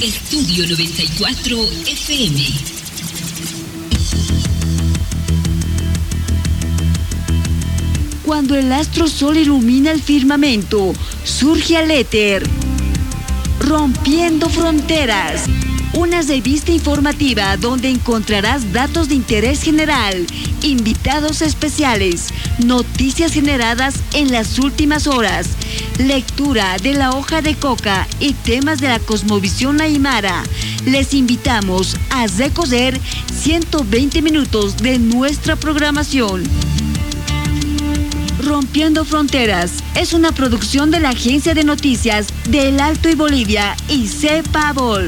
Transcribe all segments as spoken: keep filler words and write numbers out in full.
Estudio noventa y cuatro F M. Cuando el astro sol ilumina el firmamento, surge al éter, Rompiendo Fronteras, una revista informativa donde encontrarás datos de interés general, invitados especiales, noticias generadas en las últimas horas, lectura de la hoja de coca y temas de la cosmovisión aymara. Les invitamos a recorrer ciento veinte minutos de nuestra programación. Rompiendo Fronteras es una producción de la Agencia de Noticias del Alto y Bolivia y CEPABOL.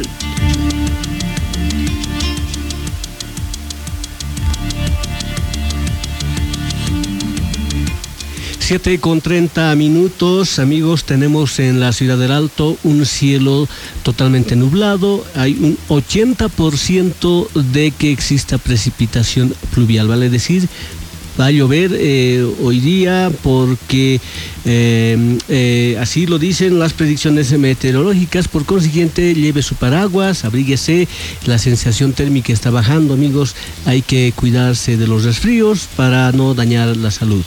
siete con treinta minutos, amigos, tenemos en la ciudad del Alto un cielo totalmente nublado. Hay un ochenta por ciento de que exista precipitación pluvial, vale decir, va a llover eh, hoy día porque eh, eh, así lo dicen las predicciones meteorológicas. Por consiguiente, lleve su paraguas, abríguese, la sensación térmica está bajando, amigos, hay que cuidarse de los resfríos para no dañar la salud.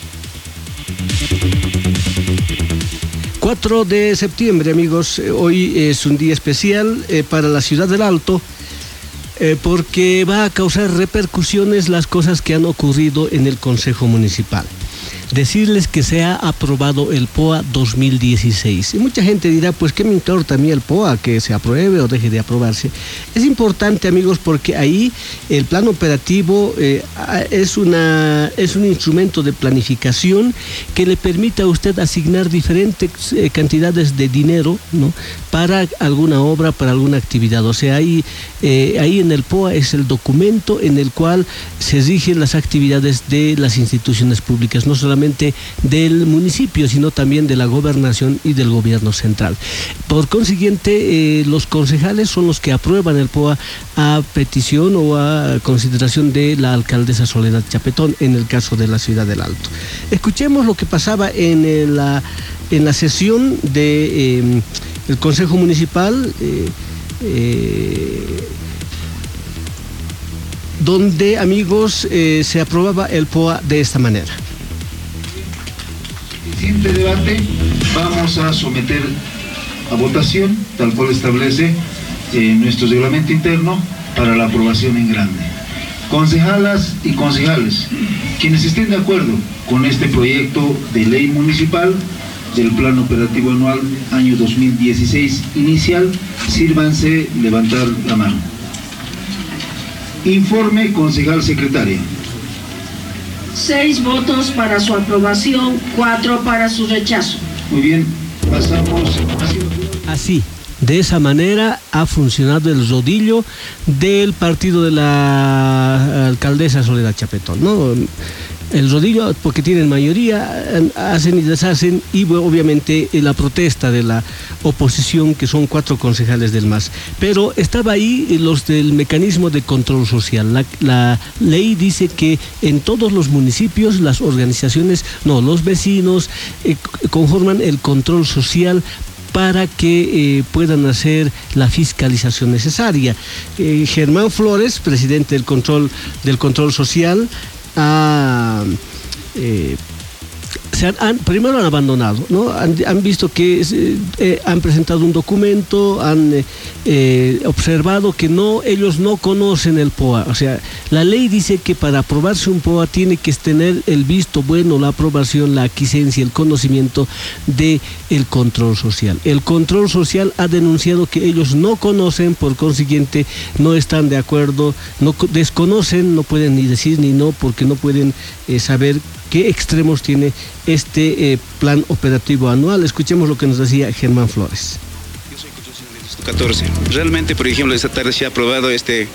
cuatro de septiembre, amigos, hoy es un día especial eh, para la ciudad del Alto, eh, porque va a causar repercusiones las cosas que han ocurrido en el Consejo Municipal. Decirles que se ha aprobado el P O A dos mil dieciséis. Y mucha gente dirá, pues, ¿qué me importa a mí el P O A? Que se apruebe o deje de aprobarse. Es importante, amigos, porque ahí el plan operativo eh, es, una, es un instrumento de planificación que le permite a usted asignar diferentes eh, cantidades de dinero, ¿no?, para alguna obra, para alguna actividad. O sea, ahí, eh, ahí en el P O A es el documento en el cual se rigen las actividades de las instituciones públicas, no solamente del municipio, sino también de la gobernación y del gobierno central. Por consiguiente, eh, los concejales son los que aprueban el P O A a petición o a consideración de la alcaldesa Soledad Chapetón, en el caso de la ciudad del Alto. Escuchemos lo que pasaba en eh, la, en la sesión de eh, el Consejo Municipal, eh, eh, donde, amigos, eh, se aprobaba el P O A de esta manera. Siguiente debate, vamos a someter a votación, tal cual establece eh, nuestro reglamento interno, para la aprobación en grande. Concejalas y concejales, quienes estén de acuerdo con este proyecto de ley municipal del Plan Operativo Anual año dos mil dieciséis inicial, sírvanse levantar la mano. Informe, concejal secretaria. Seis votos para su aprobación, cuatro para su rechazo. Muy bien, pasamos. Así, de esa manera ha funcionado el rodillo del partido de la alcaldesa Soledad Chapetón, ¿no? El rodillo, porque tienen mayoría, hacen y deshacen, y obviamente la protesta de la oposición, que son cuatro concejales del M A S. Pero estaba ahí los del mecanismo de control social. La, la ley dice que en todos los municipios las organizaciones, no, los vecinos eh, conforman el control social para que eh, puedan hacer la fiscalización necesaria. Eh, Germán Flores, presidente del control, del control social, Ah, eh, se han, han, primero han abandonado, ¿no? Han, han visto que eh, han presentado un documento, han eh, eh, observado que no, ellos no conocen el P O A. O sea, la ley dice que para aprobarse un P O A tiene que tener el visto bueno, la aprobación, la aquiescencia, el conocimiento de el control social. El control social ha denunciado que ellos no conocen, por consiguiente no están de acuerdo, no desconocen, no pueden ni decir ni no, porque no pueden eh, saber qué extremos tiene este eh, plan operativo anual. Escuchemos lo que nos decía Germán Flores. catorce. Realmente, por ejemplo, esta tarde se ha aprobado este,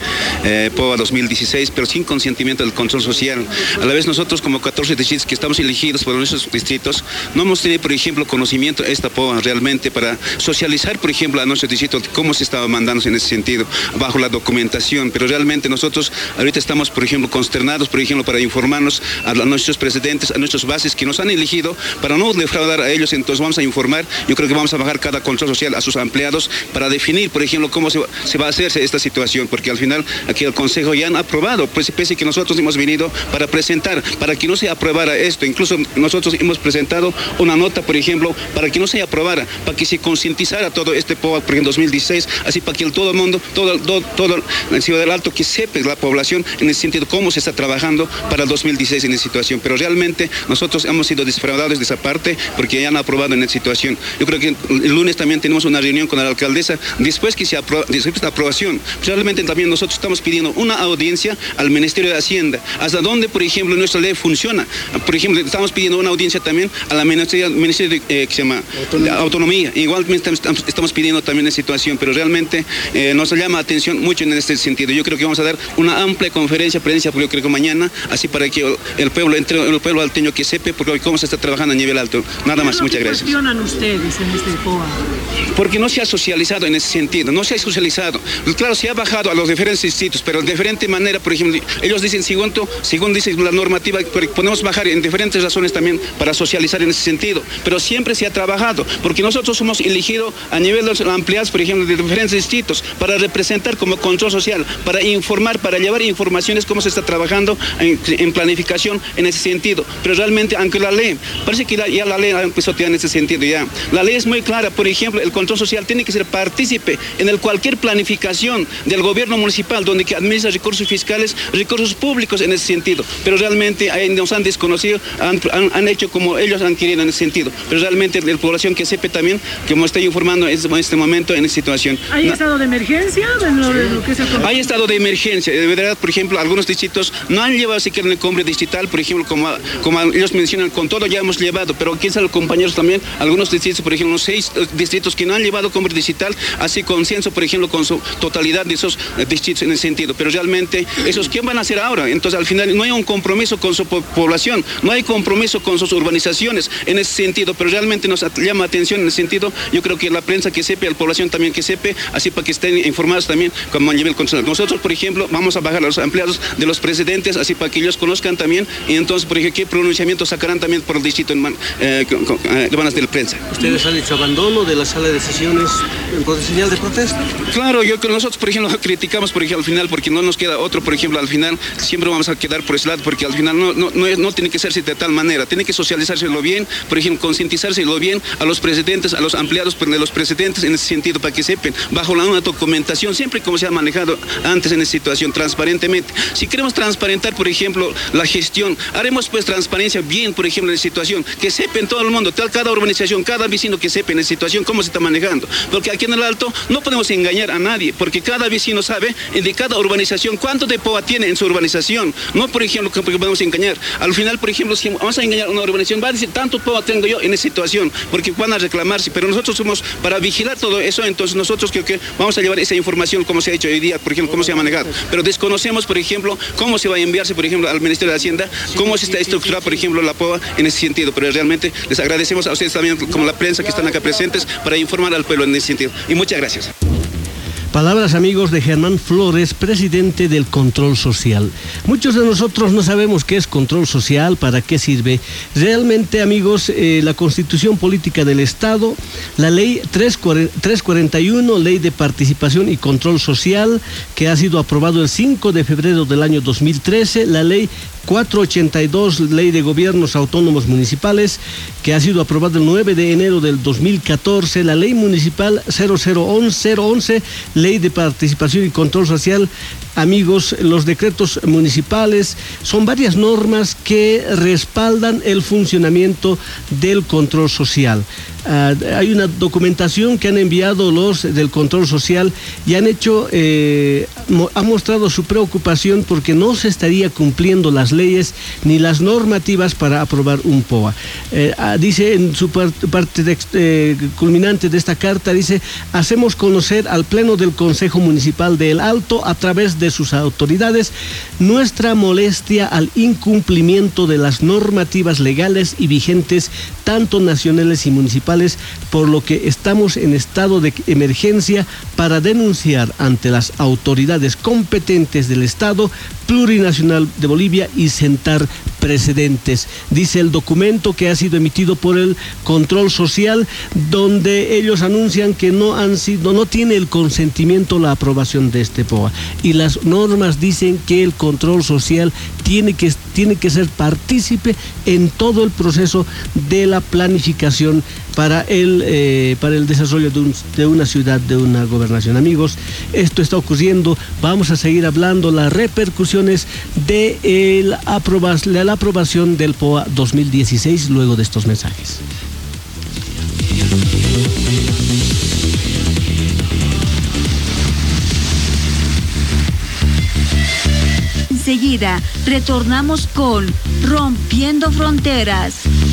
eh, POA dos mil dieciséis, pero sin consentimiento del control social. A la vez nosotros como catorce distritos que estamos elegidos por nuestros distritos, no hemos tenido, por ejemplo, conocimiento de esta POA realmente para socializar, por ejemplo, a nuestros distritos cómo se estaba mandando en ese sentido, bajo la documentación, pero realmente nosotros ahorita estamos, por ejemplo, consternados, por ejemplo, para informarnos a nuestros presidentes, a nuestros bases que nos han elegido, para no defraudar a ellos. Entonces vamos a informar, yo creo que vamos a bajar cada control social a sus empleados para definir, por ejemplo, cómo se va, se va a hacerse esta situación, porque al final aquí el Consejo ya han aprobado, pues pese que nosotros hemos venido para presentar, para que no se aprobara esto, incluso nosotros hemos presentado una nota, por ejemplo, para que no se aprobara, para que se concientizara todo este POA, por ejemplo, en dos mil dieciséis, así para que el, todo el mundo, todo, todo, todo la Ciudad del Alto, que sepa la población en ese sentido cómo se está trabajando para el dos mil dieciséis en esa situación, pero realmente nosotros hemos sido defraudados de esa parte porque ya han aprobado en esa situación. Yo creo que el lunes también tenemos una reunión con la alcaldesa, después que se aprueba, después de la aprobación, realmente también nosotros estamos pidiendo una audiencia al Ministerio de Hacienda, hasta donde, por ejemplo, nuestra ley funciona. Por ejemplo, estamos pidiendo una audiencia también a la Ministerio, Ministerio de, eh, que se llama Autonomía. Autonomía. Igualmente estamos, estamos pidiendo también esa situación, pero realmente eh, nos llama atención mucho en este sentido. Yo creo que vamos a dar una amplia conferencia, prensa, porque yo creo que mañana, así para que el pueblo, entre el pueblo alteño que sepa porque cómo se está trabajando a nivel alto. Nada más, muchas gracias. ¿Qué cuestionan ustedes en este POA? Porque no se ha socializado en ese sentido, no se ha socializado. Claro, se ha bajado a los diferentes distritos, pero de diferente manera, por ejemplo, ellos dicen, según, según dice la normativa, podemos bajar en diferentes razones también para socializar en ese sentido, pero siempre se ha trabajado, porque nosotros somos elegidos a nivel de los empleados, por ejemplo, de diferentes distritos, para representar como control social, para informar, para llevar informaciones cómo se está trabajando en, en planificación en ese sentido. Pero realmente, aunque la ley, parece que la, ya la ley ha empezado a tener en ese sentido ya. La ley es muy clara, por ejemplo, el control social tiene que ser partícipe en el cualquier planificación del gobierno municipal, donde que administra recursos fiscales, recursos públicos en ese sentido. Pero realmente ahí nos han desconocido, han, han, han hecho como ellos han querido en ese sentido. Pero realmente la población que sepa también, como estoy informando en este momento en esta situación. ¿Hay estado de emergencia? De lo, de lo que es el... Hay estado de emergencia. De verdad, por ejemplo, algunos distritos no han llevado siquiera el cumbre distrital, por ejemplo, como, como ellos mencionan, con todo ya hemos llevado, pero aquí están los compañeros también, algunos distritos, por ejemplo, seis distritos que no han llevado cumbre digital, así consenso, por ejemplo, con su totalidad de esos distritos en ese sentido. Pero realmente, ¿esos qué van a hacer ahora? Entonces, al final, no hay un compromiso con su po población, no hay compromiso con sus urbanizaciones en ese sentido, pero realmente nos llama atención en ese sentido. Yo creo que la prensa que sepa, la población también que sepa, así para que estén informados también como a nivel constitucional. Nosotros, por ejemplo, vamos a bajar a los empleados de los presidentes, así para que ellos conozcan también, y entonces, por ejemplo, qué pronunciamiento sacarán también por el distrito en man, eh, con, con, eh, de manos de la prensa. ¿Ustedes han hecho abandono de la sala de sesiones por señal de protesta? Claro, yo que nosotros, por ejemplo, criticamos, por ejemplo, al final, porque no nos queda otro, por ejemplo, al final, siempre vamos a quedar por ese lado, porque al final no, no, no, no tiene que serse de tal manera, tiene que socializárselo bien, por ejemplo, concientizárselo bien a los presidentes, a los empleados de los presidentes en ese sentido, para que sepan, bajo la una documentación, siempre como se ha manejado antes en esa situación, transparentemente. Si queremos transparentar, por ejemplo, la gestión, haremos pues transparencia bien, por ejemplo, en la situación, que sepan todo el mundo, tal, cada urbanización, cada vecino que sepa en la situación, cómo se está manejando, porque aquí en el Alto no podemos engañar a nadie, porque cada vecino sabe de cada urbanización cuánto de POA tiene en su urbanización, no, por ejemplo, que podemos engañar. Al final, por ejemplo, si vamos a engañar a una urbanización, va a decir, tanto POA tengo yo en esa situación, porque van a reclamarse, pero nosotros somos para vigilar todo eso, entonces nosotros creo que vamos a llevar esa información, como se ha hecho hoy día, por ejemplo, cómo se ha manejado, pero desconocemos, por ejemplo, cómo se va a enviarse, por ejemplo, al Ministerio de Hacienda, cómo se está estructurada, por ejemplo, la POA en ese sentido, pero realmente les agradecemos a ustedes también, como la prensa que están acá presentes, para informar al pueblo en ese sentido, y muchas gracias. Palabras, amigos, de Germán Flores, presidente del Control Social. Muchos de nosotros no sabemos qué es control social, para qué sirve. Realmente, amigos, eh, la Constitución Política del Estado, la Ley trescientos cuarenta y uno, Ley de Participación y Control Social, que ha sido aprobado el cinco de febrero del año dos mil trece, la Ley cuatrocientos ochenta y dos, Ley de Gobiernos Autónomos Municipales, que ha sido aprobada el nueve de enero del dos mil catorce, la Ley Municipal cero cero once, Ley de Participación y Control Social. Amigos, los decretos municipales son varias normas que respaldan el funcionamiento del control social. Uh, hay una documentación que han enviado los del control social y han hecho, eh, mo ha mostrado su preocupación porque no se estaría cumpliendo las leyes ni las normativas para aprobar un POA. Eh, uh, dice en su part parte de, eh, culminante de esta carta, dice: hacemos conocer al Pleno del Consejo Municipal de El Alto, a través de de sus autoridades nuestra molestia al incumplimiento de las normativas legales y vigentes, tanto nacionales y municipales, por lo que estamos en estado de emergencia para denunciar ante las autoridades competentes del Estado Plurinacional de Bolivia y sentar precedentes, dice el documento que ha sido emitido por el Control Social, donde ellos anuncian que no han sido, no tiene el consentimiento, la aprobación de este P O A, y las normas dicen que el Control Social tiene que, tiene que ser partícipe en todo el proceso de la planificación para el, eh, para el desarrollo de, un, de una ciudad, de una gobernación. Amigos, esto está ocurriendo, vamos a seguir hablando las repercusiones de el aprobas, la aprobación del P O A dos mil dieciséis luego de estos mensajes. Enseguida retornamos con Rompiendo Fronteras.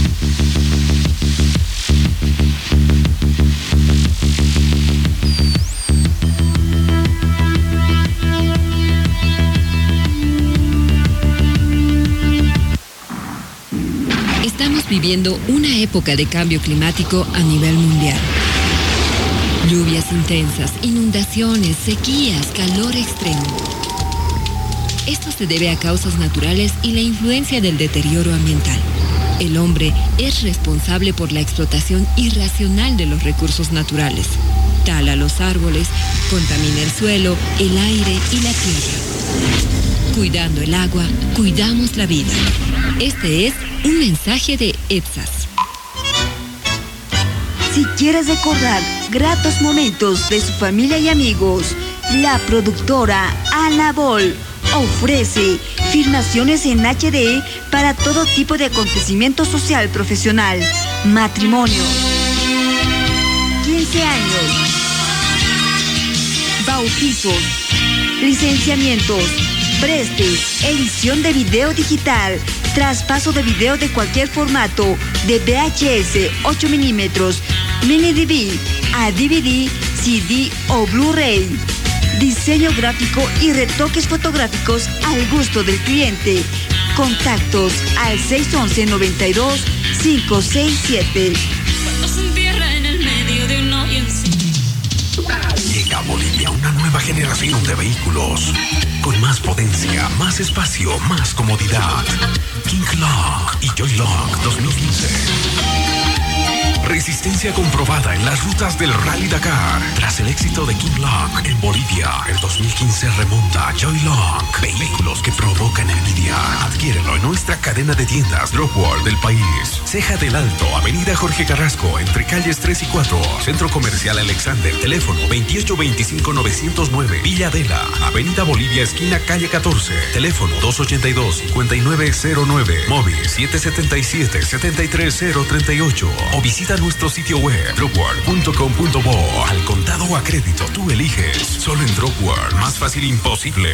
Estamos viviendo una época de cambio climático a nivel mundial. Lluvias intensas, inundaciones, sequías, calor extremo. Esto se debe a causas naturales y la influencia del deterioro ambiental. El hombre es responsable por la explotación irracional de los recursos naturales. Tala los árboles, contamina el suelo, el aire y la tierra. Cuidando el agua, cuidamos la vida. Este es un mensaje de EPSAS. Si quieres recordar gratos momentos de su familia y amigos, la productora Anabol ofrece filmaciones en H D para todo tipo de acontecimiento social profesional, matrimonio, quince años, bautizos, licenciamientos, prestes, edición de video digital, traspaso de video de cualquier formato, de V H S, ocho milímetros, mini D V D, a D V D, C D o Blu-ray. Diseño gráfico y retoques fotográficos al gusto del cliente. Contactos al seis once, noventa y dos, cinco seis siete. Llega a Bolivia una nueva generación de vehículos con más potencia, más espacio, más comodidad. King Lock y Joy Lock dos mil quince. Resistencia comprobada en las rutas del Rally Dakar. Tras el éxito de King Lock en Bolivia, el dos mil quince remonta Joy Lock. Vehículos que provocan envidia. Adquiérelo en nuestra cadena de tiendas Drop World del país. Ceja del Alto, Avenida Jorge Carrasco, entre calles tres y cuatro. Centro Comercial Alexander, teléfono veintiocho veinticinco novecientos nueve. Villa Adela, Avenida Bolivia, esquina calle catorce. Teléfono dos ochenta y dos, cincuenta y nueve cero nueve. Móvil siete setenta y siete, setenta y tres cero treinta y ocho. O visita nuestro sitio web drop world punto com punto bo. Al contado o a crédito, tú eliges. Solo en Drop World, más fácil imposible.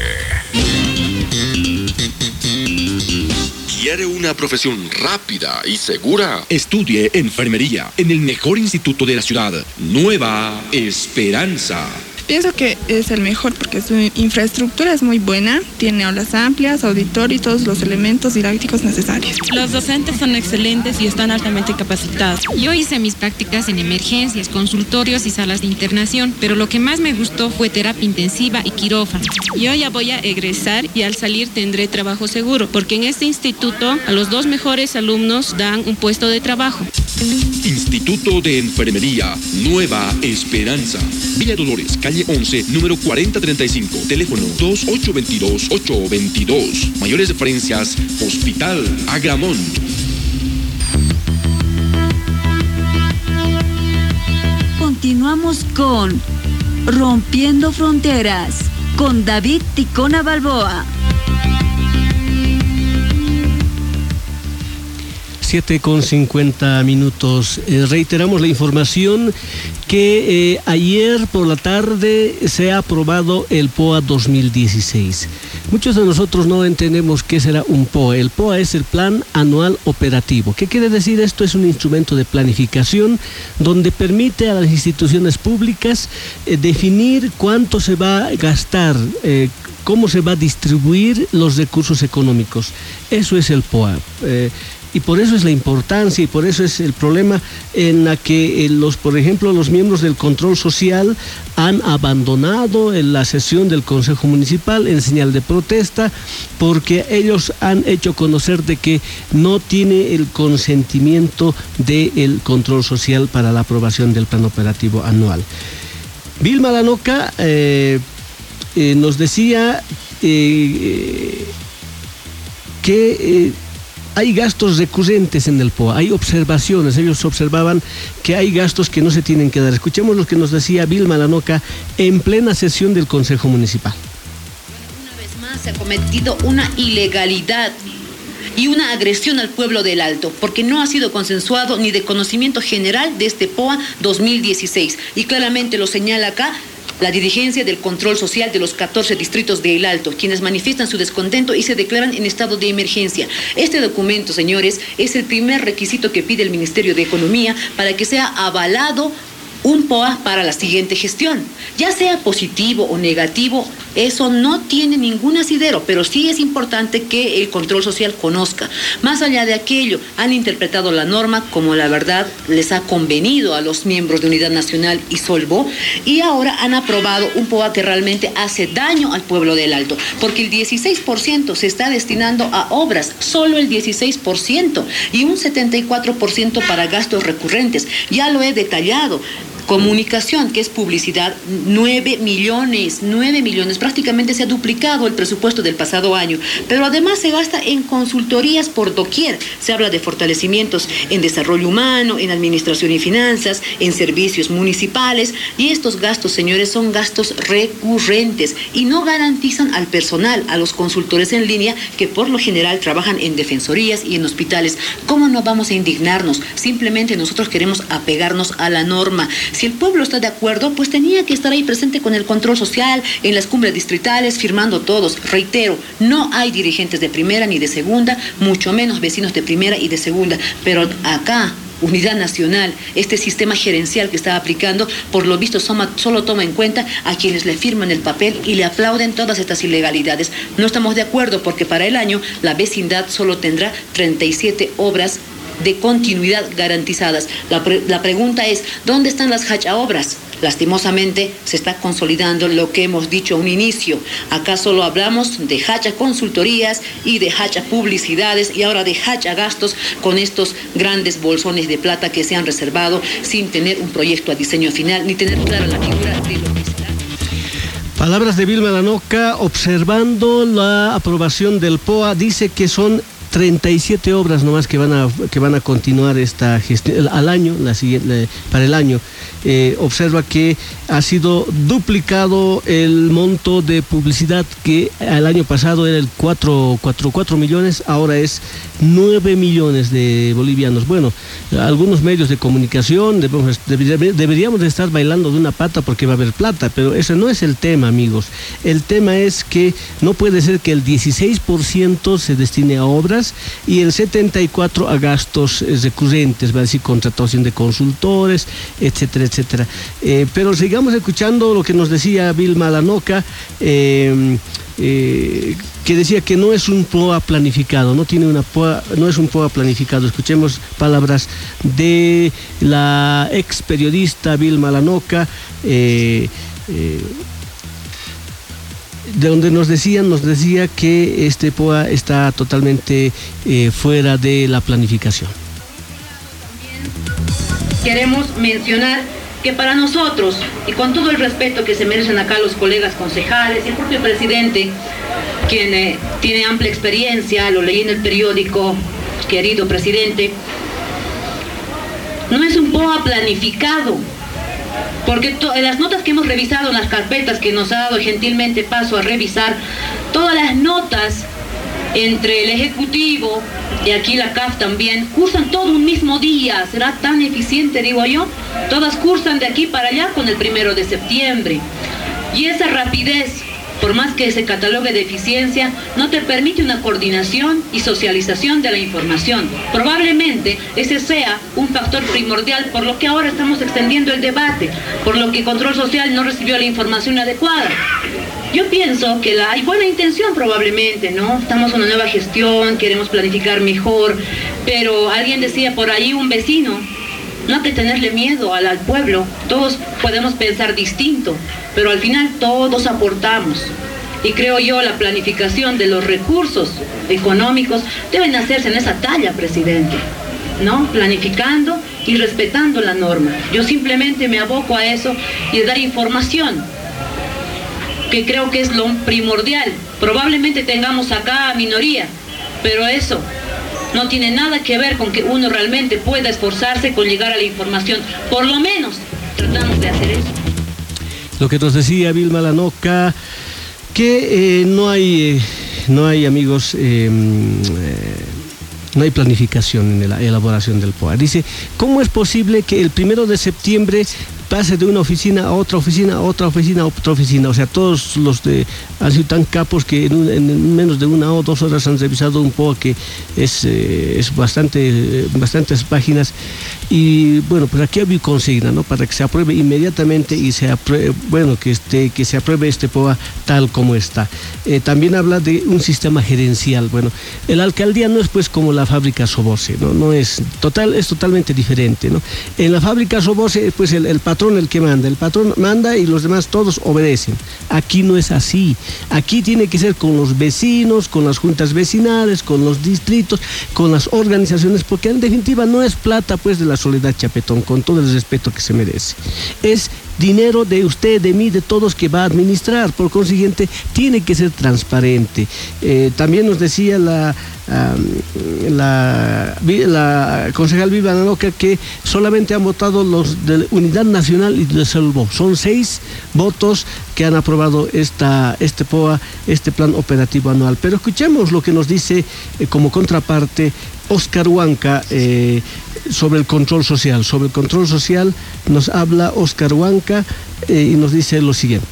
¿Quiere una profesión rápida y segura? Estudie enfermería en el mejor instituto de la ciudad, Nueva Esperanza. Pienso que es el mejor porque su infraestructura es muy buena, tiene aulas amplias, auditorio y todos los elementos didácticos necesarios. Los docentes son excelentes y están altamente capacitados. Yo hice mis prácticas en emergencias, consultorios y salas de internación, pero lo que más me gustó fue terapia intensiva y quirófano. Yo ya voy a egresar y al salir tendré trabajo seguro, porque en este instituto a los dos mejores alumnos dan un puesto de trabajo. Instituto de Enfermería Nueva Esperanza, Villa Dolores, calle once, número cuarenta treinta y cinco, teléfono dos ocho dos dos, ocho dos dos. Mayores referencias, Hospital Agramón. Continuamos con Rompiendo Fronteras con David Ticona Balboa. siete con cincuenta minutos. Eh, reiteramos la información que eh, ayer por la tarde se ha aprobado el P O A dos mil dieciséis. Muchos de nosotros no entendemos qué será un P O A. El P O A es el Plan Anual Operativo. ¿Qué quiere decir esto? Es un instrumento de planificación donde permite a las instituciones públicas eh, definir cuánto se va a gastar eh, cómo se va a distribuir los recursos económicos. Eso es el P O A. Eh, Y por eso es la importancia y por eso es el problema en la que eh, los, por ejemplo, los miembros del control social han abandonado en la sesión del Consejo Municipal en señal de protesta, porque ellos han hecho conocer de que no tiene el consentimiento del control social para la aprobación del plan operativo anual. Vilma Lanoca eh, eh, nos decía eh, que eh, hay gastos recurrentes en el P O A, hay observaciones, ellos observaban que hay gastos que no se tienen que dar. Escuchemos lo que nos decía Vilma Lanoca en plena sesión del Consejo Municipal. Una vez más se ha cometido una ilegalidad y una agresión al pueblo del Alto, porque no ha sido consensuado ni de conocimiento general de este P O A dos mil dieciséis. Y claramente lo señala acá la dirigencia del control social de los catorce distritos de El Alto, quienes manifiestan su descontento y se declaran en estado de emergencia. Este documento, señores, es el primer requisito que pide el Ministerio de Economía para que sea avalado un P O A para la siguiente gestión. Ya sea positivo o negativo, eso no tiene ningún asidero, pero sí es importante que el control social conozca. Más allá de aquello, han interpretado la norma como la verdad les ha convenido a los miembros de Unidad Nacional y Solvo, y ahora han aprobado un P O A que realmente hace daño al pueblo del Alto, porque el dieciséis por ciento se está destinando a obras, solo el dieciséis por ciento, y un setenta y cuatro por ciento para gastos recurrentes. Ya lo he detallado. Comunicación, que es publicidad, nueve millones, nueve millones, prácticamente se ha duplicado el presupuesto del pasado año, pero además se gasta en consultorías por doquier. Se habla de fortalecimientos en desarrollo humano, en administración y finanzas, en servicios municipales, y estos gastos, señores, son gastos recurrentes y no garantizan al personal, a los consultores en línea, que por lo general trabajan en defensorías y en hospitales. ¿Cómo no vamos a indignarnos? Simplemente nosotros queremos apegarnos a la norma. Si el pueblo está de acuerdo, pues tenía que estar ahí presente con el control social, en las cumbres distritales, firmando todos. Reitero, no hay dirigentes de primera ni de segunda, mucho menos vecinos de primera y de segunda. Pero acá, Unidad Nacional, este sistema gerencial que está aplicando, por lo visto soma, solo toma en cuenta a quienes le firman el papel y le aplauden todas estas ilegalidades. No estamos de acuerdo porque para el año la vecindad solo tendrá treinta y siete obras de continuidad garantizadas. La, pre la pregunta es, ¿dónde están las hacha obras? Lastimosamente se está consolidando lo que hemos dicho a un inicio. Acá solo hablamos de hacha consultorías y de hacha publicidades y ahora de hacha gastos con estos grandes bolsones de plata que se han reservado sin tener un proyecto a diseño final ni tener clara la figura de lo que será. Palabras de Vilma Lanoca observando la aprobación del P O A. Dice que son treinta y siete obras nomás que van a que van a continuar esta gestión al año, la siguiente, para el año. Eh, observa que ha sido duplicado el monto de publicidad, que el año pasado era el cuatro millones, ahora es nueve millones de bolivianos. Bueno, algunos medios de comunicación debemos, deberíamos de estar bailando de una pata porque va a haber plata, pero ese no es el tema, amigos. El tema es que no puede ser que el dieciséis por ciento se destine a obras y el setenta y cuatro por ciento a gastos recurrentes, va a decir contratación de consultores, etcétera, etcétera. Eh, pero sigamos escuchando lo que nos decía Vilma Lanoca, eh, eh, que decía que no es un P O A planificado, no tiene una P O A, no es un P O A planificado. Escuchemos palabras de la ex periodista Vilma Lanoca, eh, eh, de donde nos decían, nos decía que este P O A está totalmente eh, fuera de la planificación. Queremos mencionar que para nosotros, y con todo el respeto que se merecen acá los colegas concejales y el propio presidente, quien eh, tiene amplia experiencia, lo leí en el periódico, querido presidente, no es un P O A planificado, porque en las notas que hemos revisado, en las carpetas que nos ha dado gentilmente paso a revisar, todas las notas entre el Ejecutivo y aquí la C A F también, cursan todo un mismo día. ¿Será tan eficiente, digo yo? Todas cursan de aquí para allá con el primero de septiembre. Y esa rapidez, por más que se catalogue de eficiencia, no te permite una coordinación y socialización de la información. Probablemente ese sea un factor primordial por lo que ahora estamos extendiendo el debate, por lo que Control Social no recibió la información adecuada. Yo pienso que la, hay buena intención probablemente, ¿no? Estamos en una nueva gestión, queremos planificar mejor, pero alguien decía por ahí, un vecino, no hay que tenerle miedo al, al pueblo, todos podemos pensar distinto, pero al final todos aportamos. Y creo yo la planificación de los recursos económicos deben hacerse en esa talla, presidente, ¿no? Planificando y respetando la norma. Yo simplemente me aboco a eso y a dar información, que creo que es lo primordial. Probablemente tengamos acá minoría, pero eso no tiene nada que ver con que uno realmente pueda esforzarse con llegar a la información. Por lo menos tratamos de hacer eso. Lo que nos decía Vilma Lanoca, que eh, no hay, eh, no hay amigos, eh, eh, no hay planificación en la elaboración del P O A. Dice, ¿cómo es posible que el primero de septiembre pase de una oficina a otra oficina, a otra oficina, a otra oficina? O sea, todos los de han sido tan capos que en, un, en menos de una o dos horas han revisado un P O A que es, eh, es bastante, eh, bastantes páginas. Y bueno, pues aquí hay consigna, ¿no? Para que se apruebe inmediatamente y se apruebe, bueno, que, este, que se apruebe este P O A tal como está. Eh, también habla de un sistema gerencial. Bueno, la alcaldía no es pues como la fábrica Sobose, ¿no? No es total, es totalmente diferente, ¿no? En la fábrica Sobose, pues el, el patrón el que manda, el patrón manda y los demás todos obedecen. Aquí no es así. Aquí tiene que ser con los vecinos, con las juntas vecinales, con los distritos, con las organizaciones, porque en definitiva no es plata pues de la Soledad Chapetón, con todo el respeto que se merece. Es dinero de usted, de mí, de todos que va a administrar. Por consiguiente, tiene que ser transparente. Eh, también nos decía la, um, la, la concejal Vilma Lanoca que solamente han votado los de Unidad Nacional y de Salvo. Son seis votos que han aprobado esta, este P O A, este Plan Operativo Anual. Pero escuchemos lo que nos dice eh, como contraparte Oscar Huanca eh, sobre el control social. Sobre el control social nos habla Oscar Huanca eh, y nos dice lo siguiente.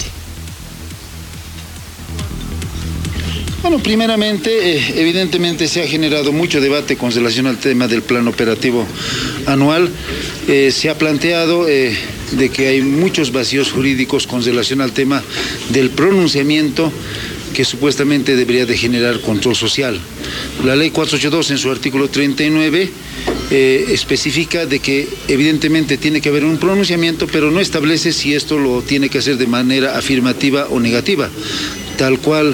Bueno, primeramente, eh, evidentemente se ha generado mucho debate con relación al tema del plan operativo anual. Eh, se ha planteado eh, de que hay muchos vacíos jurídicos con relación al tema del pronunciamiento que supuestamente debería de generar control social. La ley cuatrocientos ochenta y dos en su artículo treinta y nueve eh, especifica de que evidentemente tiene que haber un pronunciamiento, pero no establece si esto lo tiene que hacer de manera afirmativa o negativa, tal cual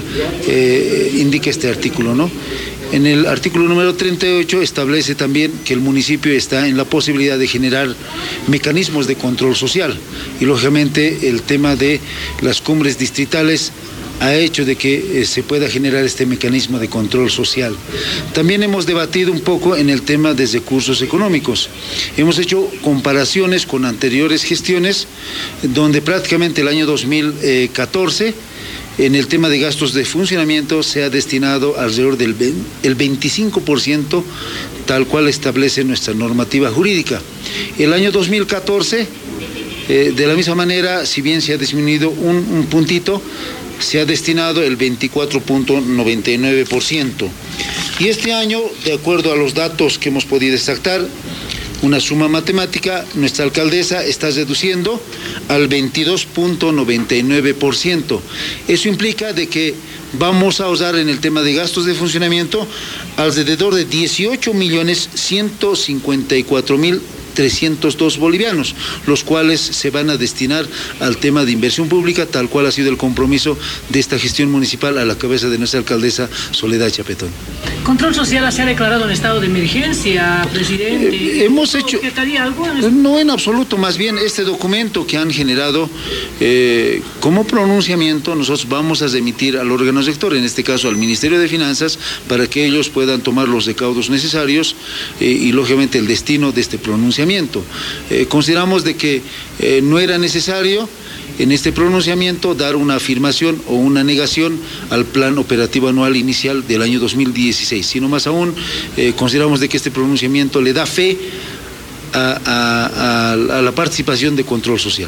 eh, indica este artículo, ¿no? En el artículo número treinta y ocho establece también que el municipio está en la posibilidad de generar mecanismos de control social y lógicamente el tema de las cumbres distritales ha hecho de que eh, se pueda generar este mecanismo de control social. También hemos debatido un poco en el tema de recursos económicos. Hemos hecho comparaciones con anteriores gestiones, donde prácticamente el año dos mil catorce, en el tema de gastos de funcionamiento, se ha destinado alrededor del el veinticinco por ciento, tal cual establece nuestra normativa jurídica. El año dos mil catorce, eh, de la misma manera, si bien se ha disminuido un, un puntito, se ha destinado el veinticuatro punto noventa y nueve por ciento. Y este año, de acuerdo a los datos que hemos podido extractar, una suma matemática, nuestra alcaldesa está reduciendo al veintidós punto noventa y nueve por ciento. Eso implica de que vamos a usar en el tema de gastos de funcionamiento alrededor de dieciocho millones ciento cincuenta y cuatro mil trescientos dos bolivianos, los cuales se van a destinar al tema de inversión pública, tal cual ha sido el compromiso de esta gestión municipal a la cabeza de nuestra alcaldesa Soledad Chapetón. ¿Control social se ha declarado en estado de emergencia, presidente? Eh, hemos hecho... ¿Quitaría algo en este... No, en absoluto, más bien este documento que han generado eh, como pronunciamiento, nosotros vamos a remitir al órgano rector, en este caso al Ministerio de Finanzas, para que ellos puedan tomar los recaudos necesarios eh, y lógicamente el destino de este pronunciamiento. Eh, consideramos de que eh, no era necesario en este pronunciamiento dar una afirmación o una negación al plan operativo anual inicial del año dos mil dieciséis, sino más aún eh, consideramos de que este pronunciamiento le da fe a, a, a, a la participación de control social.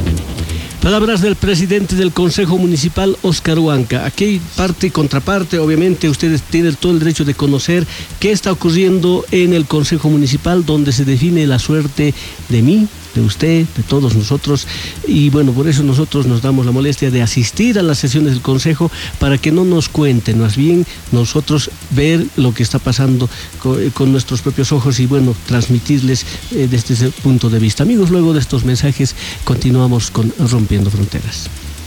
Palabras del presidente del Consejo Municipal, Oscar Huanca. Aquí hay parte y contraparte, obviamente ustedes tienen todo el derecho de conocer qué está ocurriendo en el Consejo Municipal, donde se define la suerte de mí, de usted, de todos nosotros, y bueno, por eso nosotros nos damos la molestia de asistir a las sesiones del Consejo para que no nos cuenten, más bien nosotros ver lo que está pasando con, con nuestros propios ojos y bueno, transmitirles eh, desde ese punto de vista. Amigos, luego de estos mensajes continuamos con Rompiendo Fronteras.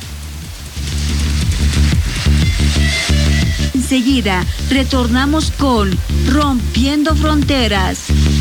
Enseguida retornamos con Rompiendo Fronteras.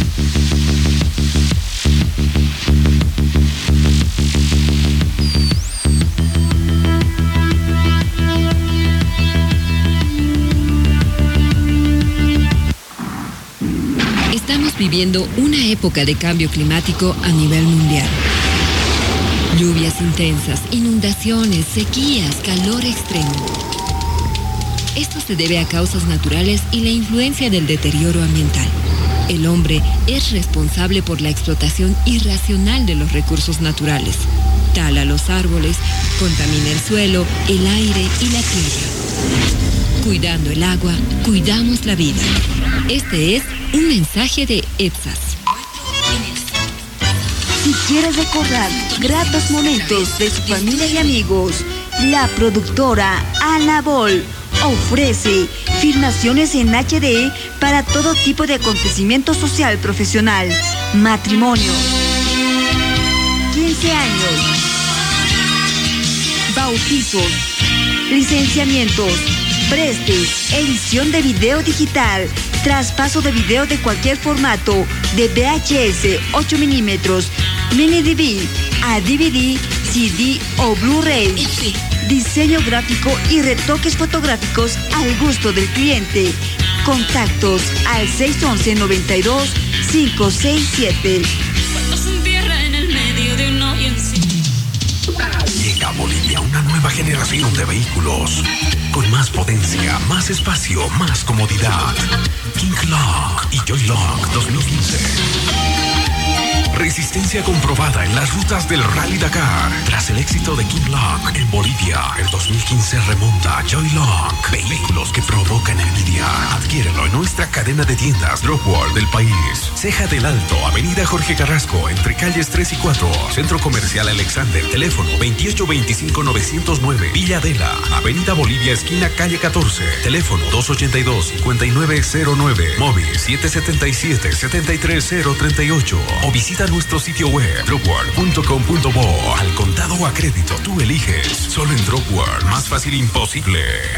Estamos viviendo una época de cambio climático a nivel mundial. Lluvias intensas, inundaciones, sequías, calor extremo. Esto se debe a causas naturales y la influencia del deterioro ambiental. El hombre es responsable por la explotación irracional de los recursos naturales. Tala los árboles, contamina el suelo, el aire y la tierra. Cuidando el agua, cuidamos la vida. Este es un mensaje de EPSAS. Si quieres recordar gratos momentos de su familia y amigos, la productora Anabol ofrece filmaciones en H D para todo tipo de acontecimiento social profesional, matrimonio, quince años, bautizos, licenciamientos, prestes, edición de video digital, traspaso de video de cualquier formato, de V H S, ocho milímetros, mini D V D, a D V D, C D o Blu-ray. Diseño gráfico y retoques fotográficos al gusto del cliente. Contactos al seis once, noventa y dos, cinco seis siete. Llega a Bolivia una nueva generación de vehículos con más potencia, más espacio, más comodidad. King Lock y Joy Lock dos mil quince. Resistencia comprobada en las rutas del Rally Dakar. Tras el éxito de King Lock en Bolivia, el dos mil quince remonta Joy Lock. Vehículos que provocan envidia. Adquiérelo en nuestra cadena de tiendas Drop World del país. Ceja del Alto, Avenida Jorge Carrasco, entre calles tres y cuatro. Centro Comercial Alexander, teléfono veintiocho veinticinco novecientos nueve. Villa Adela, Avenida Bolivia, esquina calle catorce. Teléfono dos ochenta y dos, cincuenta y nueve cero nueve. Móvil siete setenta y siete, setenta y tres cero treinta y ocho. O visita nuestro sitio web drop world punto com punto bo. Al contado o a crédito, tú eliges. Solo en Drop World, más fácil imposible.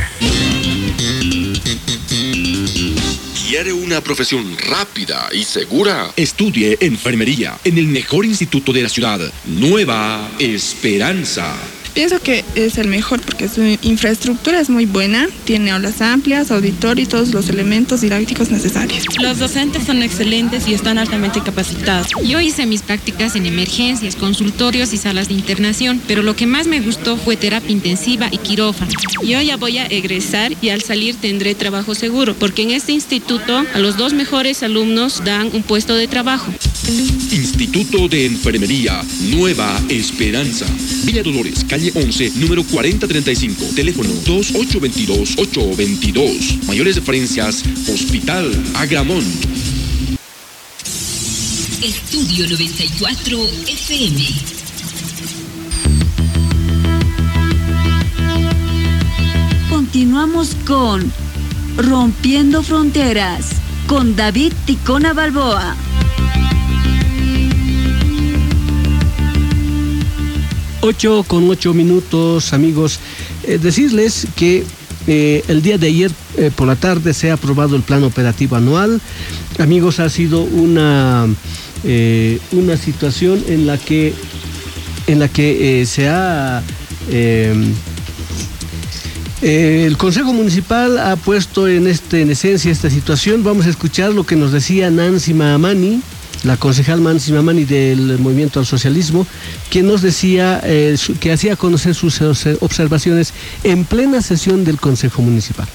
¿Quiere una profesión rápida y segura? Estudie enfermería en el mejor instituto de la ciudad, Nueva Esperanza. Pienso que es el mejor porque su infraestructura es muy buena, tiene aulas amplias, auditorio y todos los elementos didácticos necesarios. Los docentes son excelentes y están altamente capacitados. Yo hice mis prácticas en emergencias, consultorios y salas de internación, pero lo que más me gustó fue terapia intensiva y quirófano. Yo ya voy a egresar y al salir tendré trabajo seguro, porque en este instituto a los dos mejores alumnos dan un puesto de trabajo. Instituto de Enfermería Nueva Esperanza. Villa Dolores, calle once, número cuarenta treinta y cinco. Teléfono dos ocho dos dos, ocho dos dos. Mayores referencias, Hospital Agramont. Estudio noventa y cuatro F M. Continuamos con Rompiendo Fronteras con David Ticona Balboa. Ocho con ocho minutos, amigos. Eh, decirles que eh, el día de ayer eh, por la tarde se ha aprobado el plan operativo anual. Amigos, ha sido una, eh, una situación en la que, en la que eh, se ha... Eh, eh, el Consejo Municipal ha puesto en, este, en esencia esta situación. Vamos a escuchar lo que nos decía Nancy Mahamani, la concejal Nancy Mahamani del Movimiento al Socialismo, quien nos decía eh, que hacía conocer sus observaciones en plena sesión del Consejo Municipal.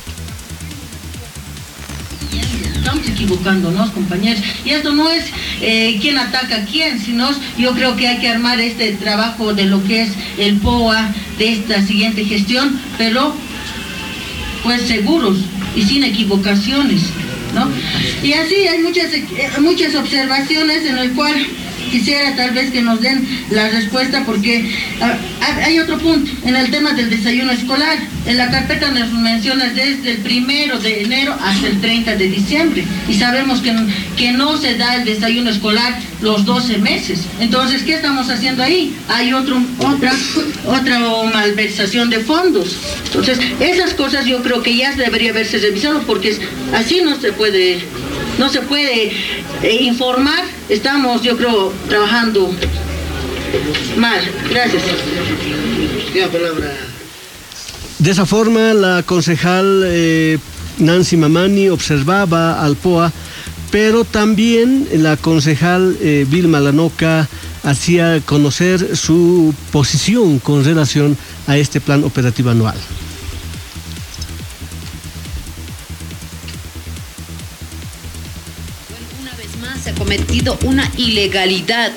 Estamos equivocándonos, compañeros, y esto no es eh, quién ataca a quién, sino yo creo que hay que armar este trabajo de lo que es el P O A de esta siguiente gestión, pero pues seguros y sin equivocaciones, ¿no? Y así hay muchas, muchas observaciones en el cual quisiera tal vez que nos den la respuesta porque ah, hay otro punto en el tema del desayuno escolar. En la carpeta nos menciona desde el primero de enero hasta el treinta de diciembre y sabemos que, que no se da el desayuno escolar los doce meses. Entonces, ¿qué estamos haciendo ahí? Hay otro, otra, otra malversación de fondos. Entonces, esas cosas yo creo que ya debería haberse revisado porque así no se puede, no se puede eh, informar. Estamos, yo creo, trabajando mal. Gracias. Tiene palabra. De esa forma, la concejal eh, Nancy Mamani observaba al P O A, pero también la concejal eh, Vilma Lanoca hacía conocer su posición con relación a este plan operativo anual. Una vez más se ha cometido una ilegalidad